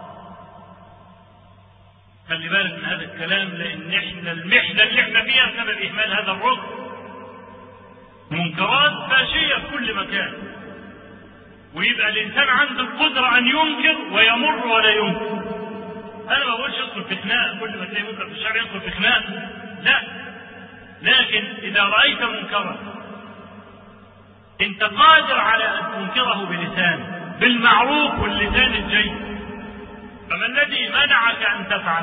خلي بالك من هذا الكلام، لأن احنا المحنة اللي احنا فيها بسبب إهمال هذا الركن. منكرات فاشية في كل مكان، ويبقى الإنسان عنده القدرة أن ينكر ويمر ولا ينكر. أنا ما بقولش يدخل في خناق، كل ما تلاقي منكر في الشارع يدخل في خناق، لا. لكن إذا رأيت منكرا أنت قادر على أن تنكره بلسان بالمعروف واللسان الجيد، فما الذي منعك أن تفعل؟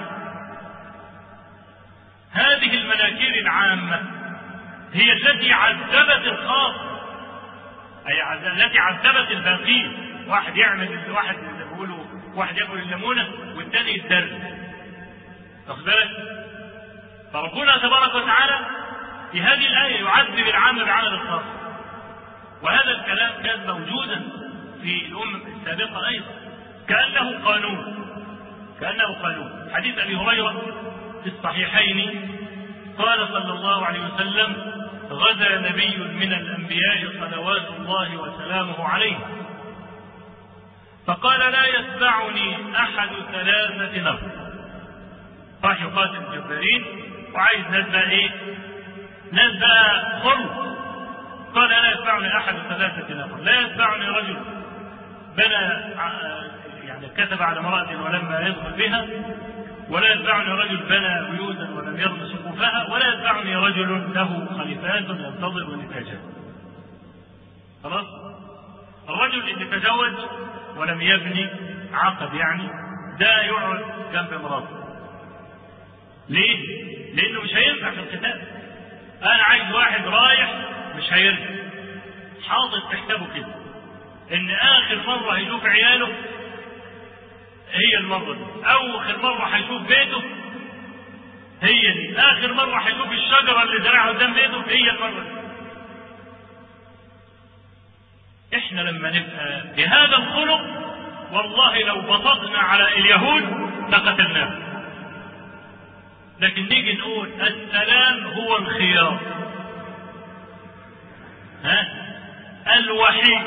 هذه المناكير العامة هي التي عذبت الخاص، أي التي عذبت الباقين. واحد يعمل واحد يقولوا واحد يأكل الليمونة والثاني يتدرس، واخد بالك؟ فربنا تبارك وتعالى في هذه الآية يعذب العام بعمل الخاص. وهذا الكلام كان موجودا في الأمم السابقة أيضا، كأنه قانون. حديث أبي هريرة في الصحيحين قال صلى الله عليه وسلم: غزا نبي من الأنبياء صلوات الله وسلامه عليه فقال: لا يتبعني أحد 3 نفر. راح يقاتل الجبارين وعايز ناس بقى ايه؟ ناس بقى خلق. قال: لا يتبعني أحد 3 نفر. لا يتبعني رجل بنى يعني كتب على امرأة ولما يدخل بها، ولا يتبعني رجل بنى بيوتا ولم يرم سقوفها، ولا يتبعني رجل له خليفات ينتظر نتاجها. خلاص؟ الرجل اللي تزوج ولم يبني عقد يعني ده يقعد جنب امراته. ليه؟ لانه مش هينفع في القتال. انا عايز واحد رايح مش هيرجع، حاطط في حسابه كده ان اخر مره هيشوف عياله هي المره دي، اخر مره هيشوف بيته هي دي، اخر مره هيشوف الشجره اللي زرعها قدام بيته هي المره دي. احنا لما نبقى بهذا الخلق والله لو بسطنا على اليهود لقتلناهم. لكن نيجي نقول السلام هو الخيار الوحيد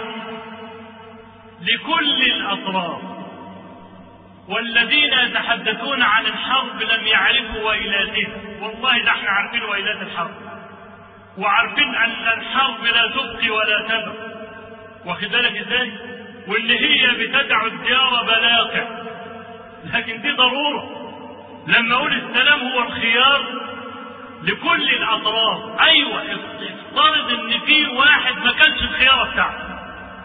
لكل الأطراف، والذين يتحدثون عن الحرب لم يعرفوا ويلاتها. والله ده احنا عارفين ويلات الحرب، وعارفين أن الحرب لا تبقي ولا تذر، واخد بالك ازاي؟ وان هي بتدعو الديار بلاقع، لكن دي ضروره. لما اقول السلام هو الخيار لكل الاطراف، ايوه افترض ان في واحد ما كانش الخيار بتاعه،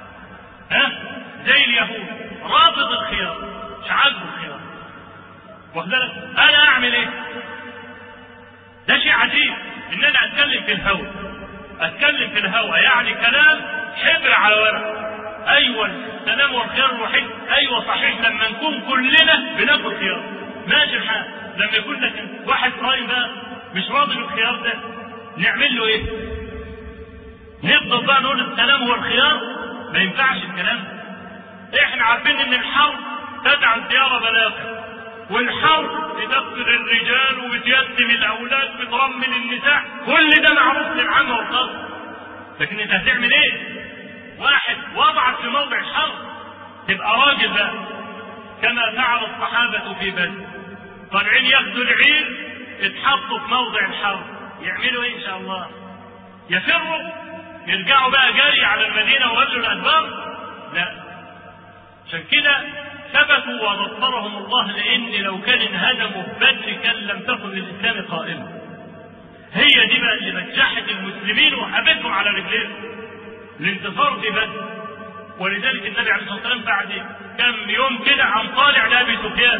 زي اليهود رافض الخيار، مش عاجبه الخيار، واخد بالك؟ انا اعمل ايه؟ ده شيء عجيب ان انا اتكلم في الهوى، يعني كلام حبر على ورق. ايوه السلام والخيار الوحيد، ايوه صحيح لما نكون كلنا بناكل خيار ماشي الحال. لما يكون لك واحد قايم بقى مش راضي بالخيار ده نعمل له ايه؟ نفضل بقى نقول السلام هو الخيار؟ ما ينفعش الكلام. احنا عارفين ان الحرب تدعو الديار بلاقة، والحرب بتقتل الرجال وبتيتم الاولاد بترمل النساء، كل ده معروف للعامة والخاص. لكن انت هتعمل ايه؟ واحد وضعك في موضع الحرب تبقى راجل بقى، كما فعل الصحابة في بدر، طالعين ياخدوا العير اتحطوا في موضع الحرب، يعملوا ايه ان شاء الله؟ يفروا يرجعوا بقى جري على المدينة وغزوا الأدبار؟ لا. عشان كده ثبتوا ونصرهم الله، لان لو كان انهدموا في بدر كان لم تكن للإسلام قائمة. هي دي بقى اللي نجحت المسلمين وحبتهم على رجليهم، الانتصار في بدر. ولذلك النبي عليه الصلاة والسلام بعد كم يوم كده عم طالع لأبي سفيان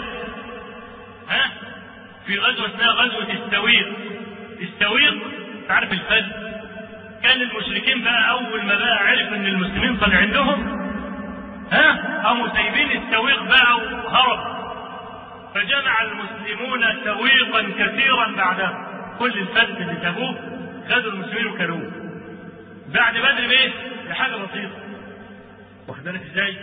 في غزوة اسمها غزوة السويق. تعرف الفجر كان المشركين بقى أول ما بقى عرف إن المسلمين طلع عندهم قاموا سايبين السويق بقى وهرب، فجمع المسلمون سويقا كثيرا بعدها. كل الفجر اللي سابوه خدوا المسلمين وكلوه. بعد بدر بايه؟ بحاجه بسيطه، واخد بالك ازاي؟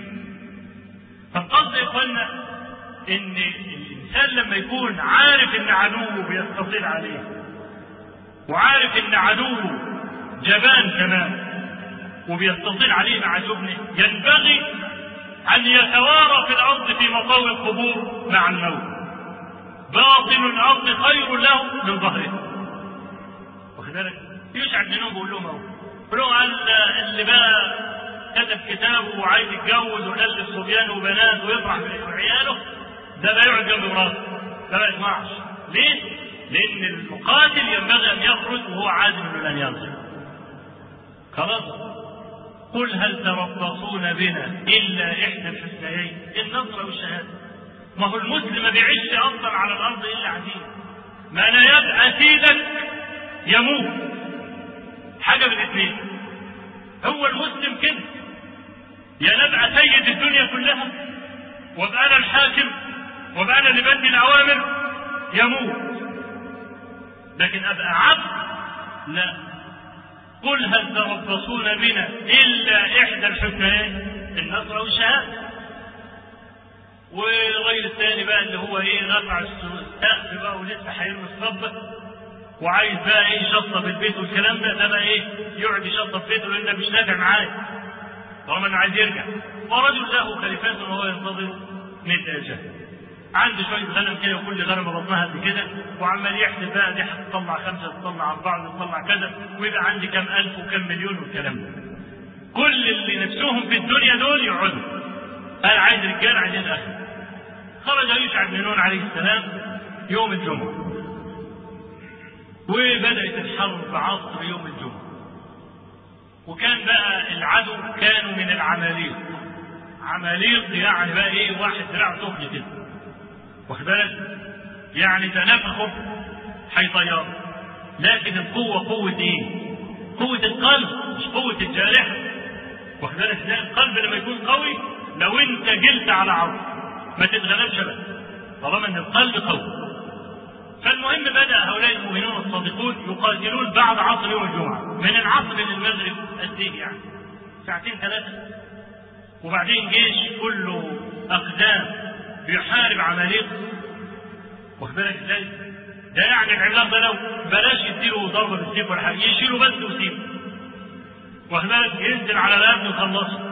فالقصد يا اخوانا ان الانسان لما يكون عارف ان عدوه بيستطيل عليه، وعارف ان عدوه جبان كمان وبيستطيل عليه مع جبنه، ينبغي ان يتوارى في الارض في مطاوي القبور مع الموت. باطن الارض خير له من ظهره، واخد بالك؟ يشعر بنهم بيقول لهم اهو، اللي بقى كتب كتابه وعايز يتجوز ويخلف صبيان وبنات ويفرح بعياله ده لا يقعد جنب مراته، ده ما يسمعش. ليه؟ لان المقاتل ينبغي ان يخرج وهو عازم انه لن يرجع. خلاص؟ قل هل تربصون بنا الا احدى الحسنيين، النصر والشهاده. ما هو المسلم ما بيعيش اصلا على الارض الا عزيز، ما انا يبقى سيدك يموت، حاجه من الاثنين. هو المسلم كده، يا نبقى سيد الدنيا كلها وابقى انا الحاكم وابقى انا اللي بدي الاوامر يموت، لكن ابقى عبد لا. قل هل تربصون بنا الا احدى الحسنيين، النصر والشهاده. والراجل الثاني بقى اللي هو ايه، رفع السقف بقى ولسه هيرمي الصبه وعايز بقى ايه يشطب البيت والكلام ده بقى ايه يقعد يشطب بيته لان مش نافع معاه طالما انه عايز يرجع. ورجل له خليفات وهو ينتظر مثل الجهل، عنده شويه غنم كده وكل غنمه بطنها قد كده وعمال يحسب بقى دي هتطلع 5 تطلع 4 تطلع كذا ويبقى عندي كم الف وكم مليون والكلام ده. كل اللي نفسهم في الدنيا دول يقعدوا، انا عايز رجال عايزين اخر. خرج يوشع بن نون عليه السلام يوم الجمعه، وبدأت الحرب عصر يوم الجمعة، وكان بقى العدو كانوا من العماليق. عماليق يعني بقى ايه، واحد دراع تخن كده، واخد بالك؟ يعني تنفخوا هيطيروا. لكن القوة قوة ايه؟ قوة القلب مش قوة الجارحة. واخد بالك ازاي؟ القلب لما يكون قوي لو انت جلت على عرض ما تتغلبش بقى طالما ان القلب قوي. فالمهم بدأ هؤلاء المؤمنون الصادقون يقاتلون بعد عصر يوم الجمعة، من العصر للمغرب قد ايه يعني؟ ساعتين ثلاثة. وبعدين جيش كله أقدام بيحارب عماليق. واخد بالك ازاي؟ ده يعني العملاق ده لو بلاش يديله ضربة بالسيف ولا حاجة، يشيله بس ويسيبه. واخد بالك؟ ينزل على الأرض ويخلصه.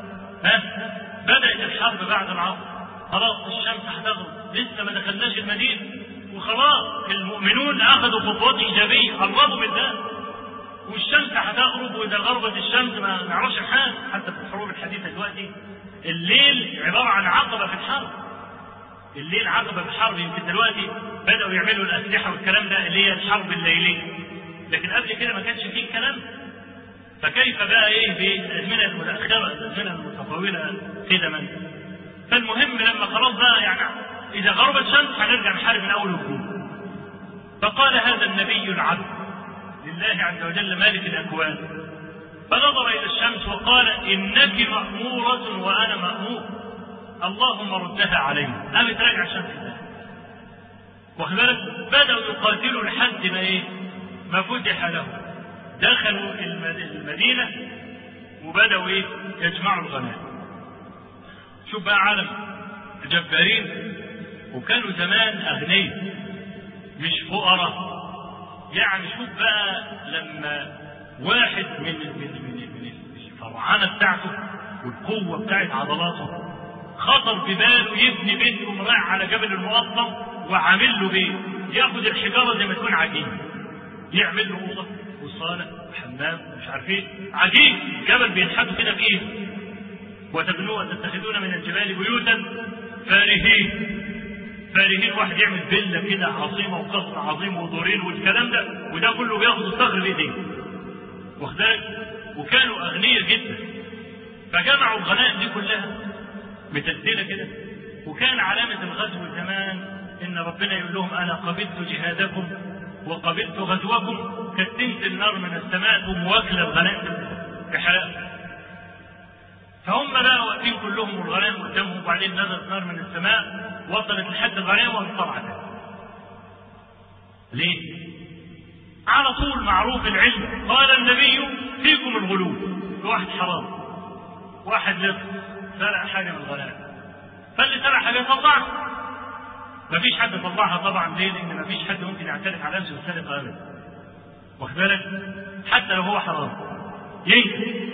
بدأت الحرب بعد العصر، خلاص الشمس هتغرب، لسه ما دخلناش المدينة وخلاص المؤمنون أخذوا خطوات إيجابية، قربوا من ده والشمس هتغرب. وإذا غربت الشمس ما نعرفش الحال. حتى في الحروب الحديثة دلوقتي الليل عبارة عن عقبة في الحرب. الليل عقبة في الحرب. يمكن دلوقتي بدأوا يعملوا الأسلحة والكلام ده اللي هي الحرب الليلية، لكن قبل كده ما كانش فيه الكلام. فكيف بقى ايه بالازمنه المتاخره الازمنه المتطوله قدما؟ فالمهم لما خلاص بقى يعني اذا غربت الشمس هنرجع نحارب من اول وجديد. فقال هذا النبي العبد لله عز وجل مالك الاكوان، فنظر الى الشمس وقال انك ماموره وانا مامور، اللهم ردها علينا. قامت راجع الشمس ده. واخد بالك؟ بداوا يقاتلوا لحد ما ايه؟ ما فتح لهم. دخلوا المدينة وبدأوا ايه؟ يجمعوا الغنائم. شوف بقى عالم جبارين، وكانوا زمان أغنياء مش فقراء. يعني شوف بقى لما واحد من الفرعنة بتاعته والقوة بتاعت عضلاته خطر بباله يبني بيت امرأة على جبل المقطم وعامل له بيت، ياخد الحجارة زي ما تكون عجين، يعمل له أوضة وصالة وحمام مش عارف ايه، عجيب. جبل بينحتوا كده بايده. وتتخذون من الجبال بيوتا فارهين. واحد يعمل فيلا كده عظيمه وقصر عظيم ودورين والكلام ده، وده كله بياخد الصخر بايديه. واخد بالك؟ وكانوا اغنياء جدا. فجمعوا الغنائم دي كلها متسلسله كده. وكان علامه الغزو زمان ان ربنا يقول لهم انا قبلت جهادكم وقبلت غزوكم، كانت تنزل نار من السماء ومواكله الغنائم بحرق. فهم بقى واقفين كلهم والغنائم قدامهم، وبعدين نزلت نار من السماء وصلت لحد الغنائم وانطلعت. ليه؟ على طول معروف العلم. قال النبي فيكم الغلول. واحد حرام، واحد لص سرق حاجه من الغنائم، فاللي سرق حاجه طلعها. مفيش حد طلعها طبعا. ليه؟ لان مفيش حد ممكن يعترف على نفسه بالسرقه ابدا. واخد بالك؟ حتى لو هو حرام ينكر.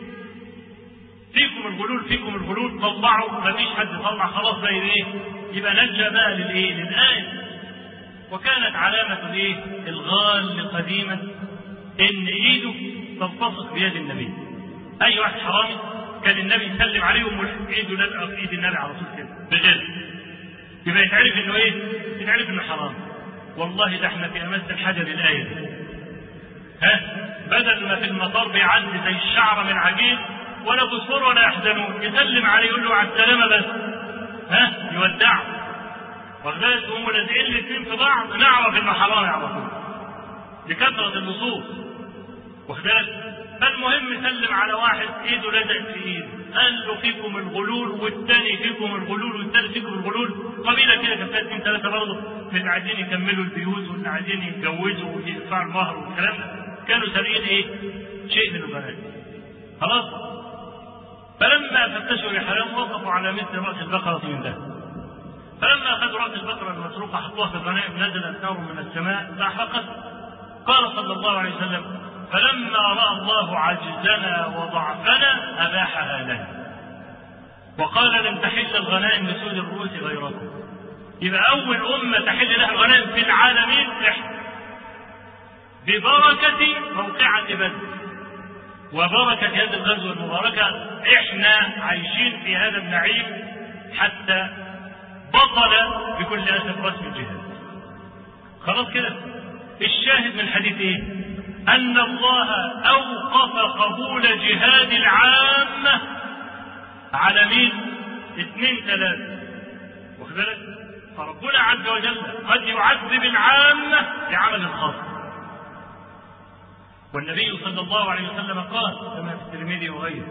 فيكم الغلول طلعوا. مفيش حد طلع، خلاص بقى ايه؟ يبقى نجا بقى للايه؟ للآية. وكانت علامة الايه؟ الغال قديما ان ايده تلتصق بيد النبي. اي واحد حرامي كان النبي يسلم عليه وايده لازقه في ايد النبي على طول كده بجد، يبقى يتعرف انه ايه؟ يتعرف انه حرام. والله ده احنا في امس الحجر الايه دي. بدل ما في المطار بيعدي زي الشعره من عجين ولا بصور ولا يحزنون، يسلم عليه يقول له على السلامه بس، يودعه. واخدالك؟ هم لازقين الاثنين في بعض، نعرف انه حرام على طول بكثره النصوص. واخدالك؟ فالمهم سلم على واحد ايده لزقت في ايده، قال له فيكم الغلول، والثاني فيكم الغلول، والثالث فيكم الغلول. قبيله كده كانت اثنين ثلاثه برضه من اللي عايزين يكملوا البيوت واللي عايزين يتجوزوا ويدفعوا المهر والكلام ده، كانوا سارقين ايه؟ شيء من الغنائم. خلاص؟ فلما فتشوا رحالهم وقفوا على مثل راس البقره من ده. فلما اخذوا راس البقره المسروقه حطوها في الغنائم نزلت نار من السماء فاحرقت. قال صلى الله عليه وسلم: فلما راى الله عجزنا وضعفنا اباحها لنا، وقال: لن تحل الغنائم لسود الرؤوس غيركم. يبقى اول امه تحل لها الغنائم في العالمين احنا، ببركه موقعه بدر وبركه هذه الغزوه المباركه. احنا عايشين في هذا النعيم حتى بطل بكل اسف رسم الجهاد. خلاص كده. الشاهد من الحديث ايه؟ ان الله اوقف قبول جهاد العامه على مين؟ 2 3. واخد بالك؟ فربنا عز وجل قد يعذب العامة بعمل خاص. والنبي صلى الله عليه وسلم قال كما في الترمذي وغيره: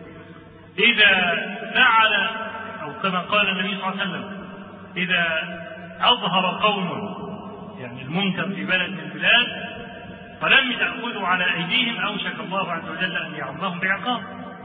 إذا فعل، أو كما قال النبي صلى الله عليه وسلم: إذا أظهر قوم يعني المنكر في بلد من البلاد فلم يأخذوا على أيديهم أوشك الله عز وجل أن يعمهم بعقاب.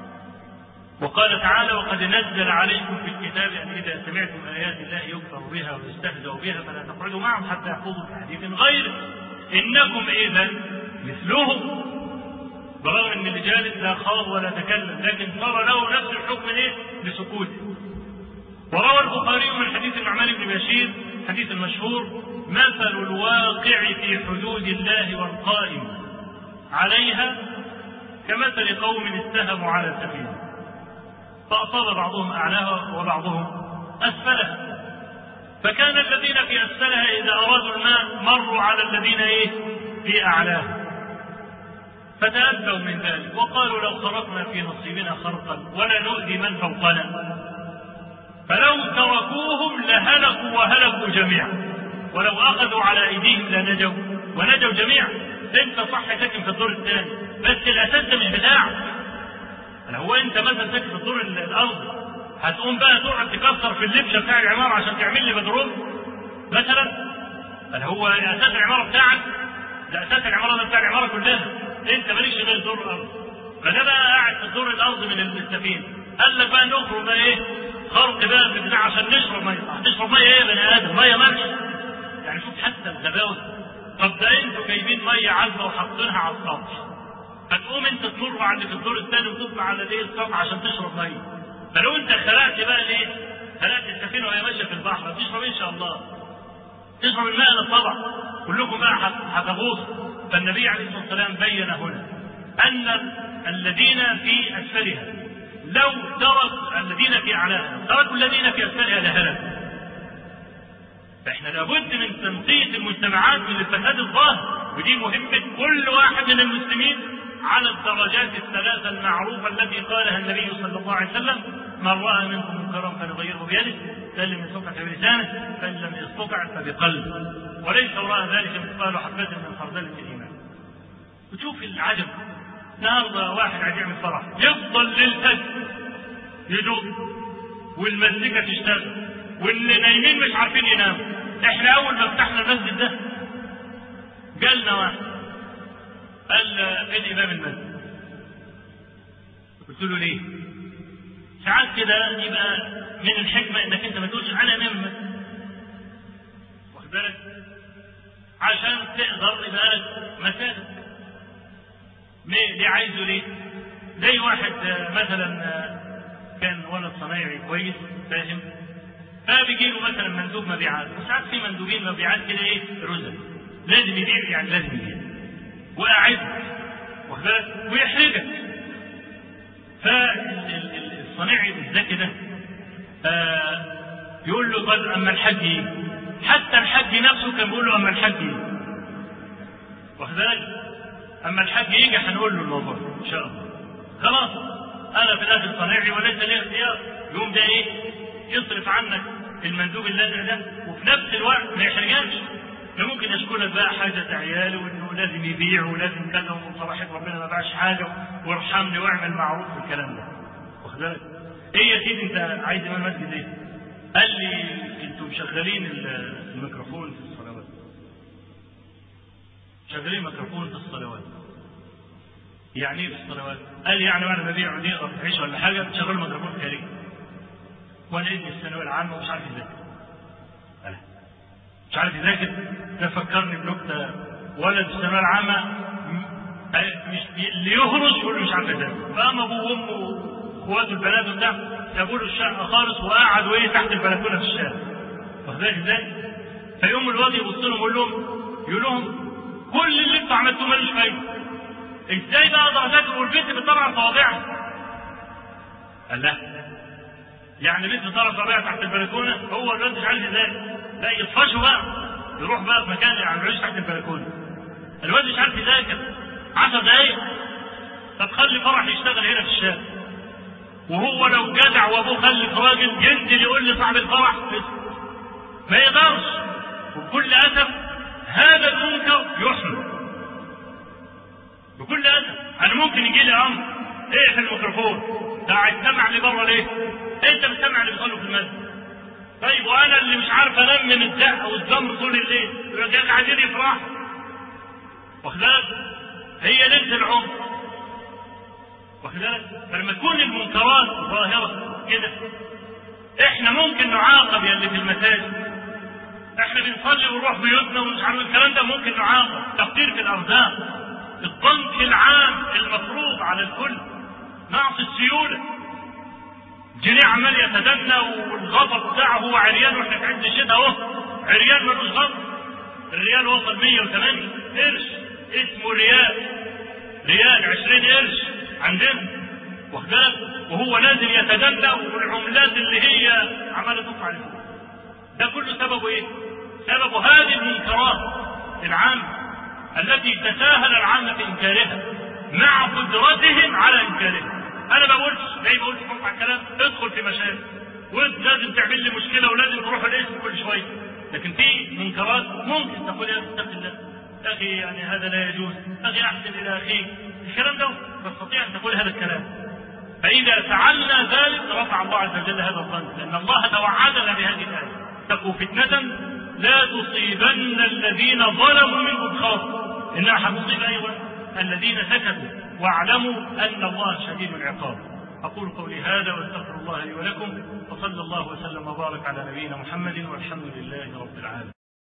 وقال تعالى: وقد نزل عليكم في الكتاب أن إذا سمعتم آيات الله يكفر بها ويستهزأ بها فلا تقعدوا معهم حتى يخوضوا في حديث غيره إنكم إذا مثلهم. برغم أن اللي جالس لا خاض ولا تكلم، لكن صار له نفس الحكم لسكوته. وروى البخاري من حديث النعمان بن بشير حديث المشهور: مثل الواقع في حدود الله والقائم عليها كمثل قوم استهموا على سفينة فأصاب بعضهم أعلاها وبعضهم أسفلها، فكان الذين في أسفلها إذا أرادوا الماء مروا على الذين في أعلاها فتأذوا من ذلك وقالوا: لو خرقنا في نصيبنا خرقا ولا نؤذي من فوقنا. فلو تركوهم لهلكوا وهلكوا جميعا، ولو أخذوا على أيديهم لنجوا ونجوا جميعا. أنت صح ساكن في الدور الثاني، بس الأساس ده مش بتاعك. هو أنت مثلا ساكن في الدور الأرض، هتقوم بقى تقعد تكسر في اللبشة بتاع العمارة عشان تعمل لي بدروم مثلا؟ هو أساس العمارة بتاعك؟ ده أساس العمارة ده بتاع العمارة كلها، أنت مالكش غير دور الأرض. فده بقى قاعد في الدور الأرض من السفينة، قال لك بقى نخرج بقى خرق بقى في البتاع عشان نشرب ميه. هتشرب ميه يا بني ادم؟ ميه مالش. يعني شوف حتى الغباوه. طب ده انتوا جايبين ميه عذبه وحاطينها على السطح، هتقوم انت تمر على اللي في الدور الثاني وتطلع على السطح عشان تشرب ميه. فلو انت خلقت بقى خلقت السفينه وهي ماشيه في البحر تشرب ان شاء الله، تشرب الماء للطبع، كلكم بقى هتغوص. فالنبي عليه الصلاه والسلام بين هنا ان الذين في اسفلها لو ترك الذين في أعلاها تركوا الذين في أسفلها لهلكوا. فإحنا لابد من تنقية المجتمعات من الفساد الظاهر، ودي مهمة كل واحد من المسلمين على الدرجات الثلاثة المعروفة التي قالها النبي صلى الله عليه وسلم: من رأى منكم منكرا فليغيره بيده، فإن لم يستطع فبلسانه، فإن لم يستطع فبقلبه، وليس وراء ذلك مثقال حبة من خردل من الإيمان. وتشوف العجب، النهارده واحد عايز يعمل فرح يفضل للفجر يدوق والمزيكا تشتغل واللي نايمين مش عارفين يناموا. احنا اول ما فتحنا المسجد ده جالنا واحد قال: فين امام المسجد؟ قلت له: ليه؟ ساعات كده يبقى من الحكمه انك انت ما تقولش انا امام المسجد، واخد بالك؟ عشان تقدر يبقى لك مساجد. ليه عايزه؟ ليه؟ زي واحد مثلا كان ولد صنايعي كويس فاهم، فبيجي له مثلا مندوب مبيعات، وساعات في مندوبين مبيعات كده رزق لازم يبيع، يعني لازم يبيع وقاعد واخد بالك ويحرجك. فالصنايعي الذكي ده يقول له: قد اما الحج يجي. حتى الحج نفسه كان بيقول له: اما الحج يجي، واخد بالك؟ اما الحج يجي هنقول له الموضوع ان شاء الله. خلاص انا في الاخر صنايعي وليس لي اختيار. يقوم ده يصرف عنك المندوب اللاذع ده، وفي نفس الوقت ما يحرجكش. ده ممكن يشكلك بقى حاجه عياله وانه لازم يبيع ولازم كذا وصراحه ربنا ما باعش حاجه وارحمني واعمل معروف والكلام ده، واخد بالك؟ ايه يا سيدي انت عايز امام مسجد ايه؟ قال لي: انتوا مشغلين الميكروفون في الصلوات. شغالين ميكروفون في الصلوات. يعني ايه في الصلوات؟ قال: يعني وانا ببيع ودي عيش ولا حاجه شغل ميكروفون خارجي، وانا ابني الثانويه العامه ومش عارف يذاكر. مش عارف يذاكر. ده فكرني بنكته: ولد الثانويه العامه مش اللي يهرش يقول مش عارف يذاكر، فقام ابوه وامه واخواته البنات وبتاع سابوا له الشقه خالص وقعدوا تحت البلكونه في الشارع، واخد بالك ازاي؟ فيقوم الواد يبص لهم يقول لهم: كل اللي انتوا عملتوه مالوش فايده، ازاي بقى اقدر اذاكر والبنت بتطلع صوابعها؟ قال: لا، يعني بنت طلع صوابعها تحت البلكونه، هو الواد مش عارف يذاكر. لا، يطفشوا بقى، يروح بقى في مكان يعني يعيش تحت البلكونه. الواد مش عارف يذاكر 10 دقايق. طب خلي فرح يشتغل هنا في الشارع، وهو لو جدع وابوه خلف راجل ينزل يقول لصاحب الفرح ما يقدرش. وبكل أسف هذا المنكر يحمل بكل أسف. أنا ممكن يجي لي أمر إيه في الميكروفون قاعد سمع لي بره ليه؟ أنت بتسمع اللي بيصلوا في المسجد. طيب وأنا اللي مش عارف أنام من الزق والزمر طول الليل يبقى قاعدين يفرحوا. واخدلك؟ هي ليلة العمر. واخدلك؟ فلما تكون المنكرات ظاهرة كده احنا ممكن نعاقب يا اللي في المساجد. احنا بنصلي ونروح بيوتنا ومش عارف الكلام ده، ممكن نعاقب. تقدير في الارزاق، الضنك العام المفروض على الكل، نقص السيولة. جنيه عمال يتدنى والغضب بتاعه هو عريان واحنا في عز الشتاء اهو عريان ملوش غضب. الريال وصل 108 قرش، اسمه ريال 20 قرش عندنا. واخدلك؟ وهو لازم يتدنى والعملات اللي هي عماله تقع عليه. ده كله سببه ايه؟ سببه هذه المنكرات العامة التي تساهل العامة في انكارها مع قدرتهم على انكارها. انا بقولش زي ما قلت لكم على الكلام ادخل في مشاكل وانت لازم تعمل لي مشكله ولازم تروح الاسم كل شويه، لكن في منكرات ممكن تقول يا اتق الله اخي يعني هذا لا يجوز، اخي احسن الى اخيك. الكلام ده تستطيع ان تقول هذا الكلام. فإذا فعلنا ذلك رفع الله عز وجل هذا الظن، لأن الله توعدنا بهذه الآية: اتقوا فتنة لا تصيبن الذين ظلموا منكم خاصة، إنها حتصيب أيضا الذين سكتوا واعلموا أن الله شديد العقاب. أقول قولي هذا واستغفر الله لي ولكم، وصلى الله وسلم وبارك على نبينا محمد والحمد لله رب العالمين.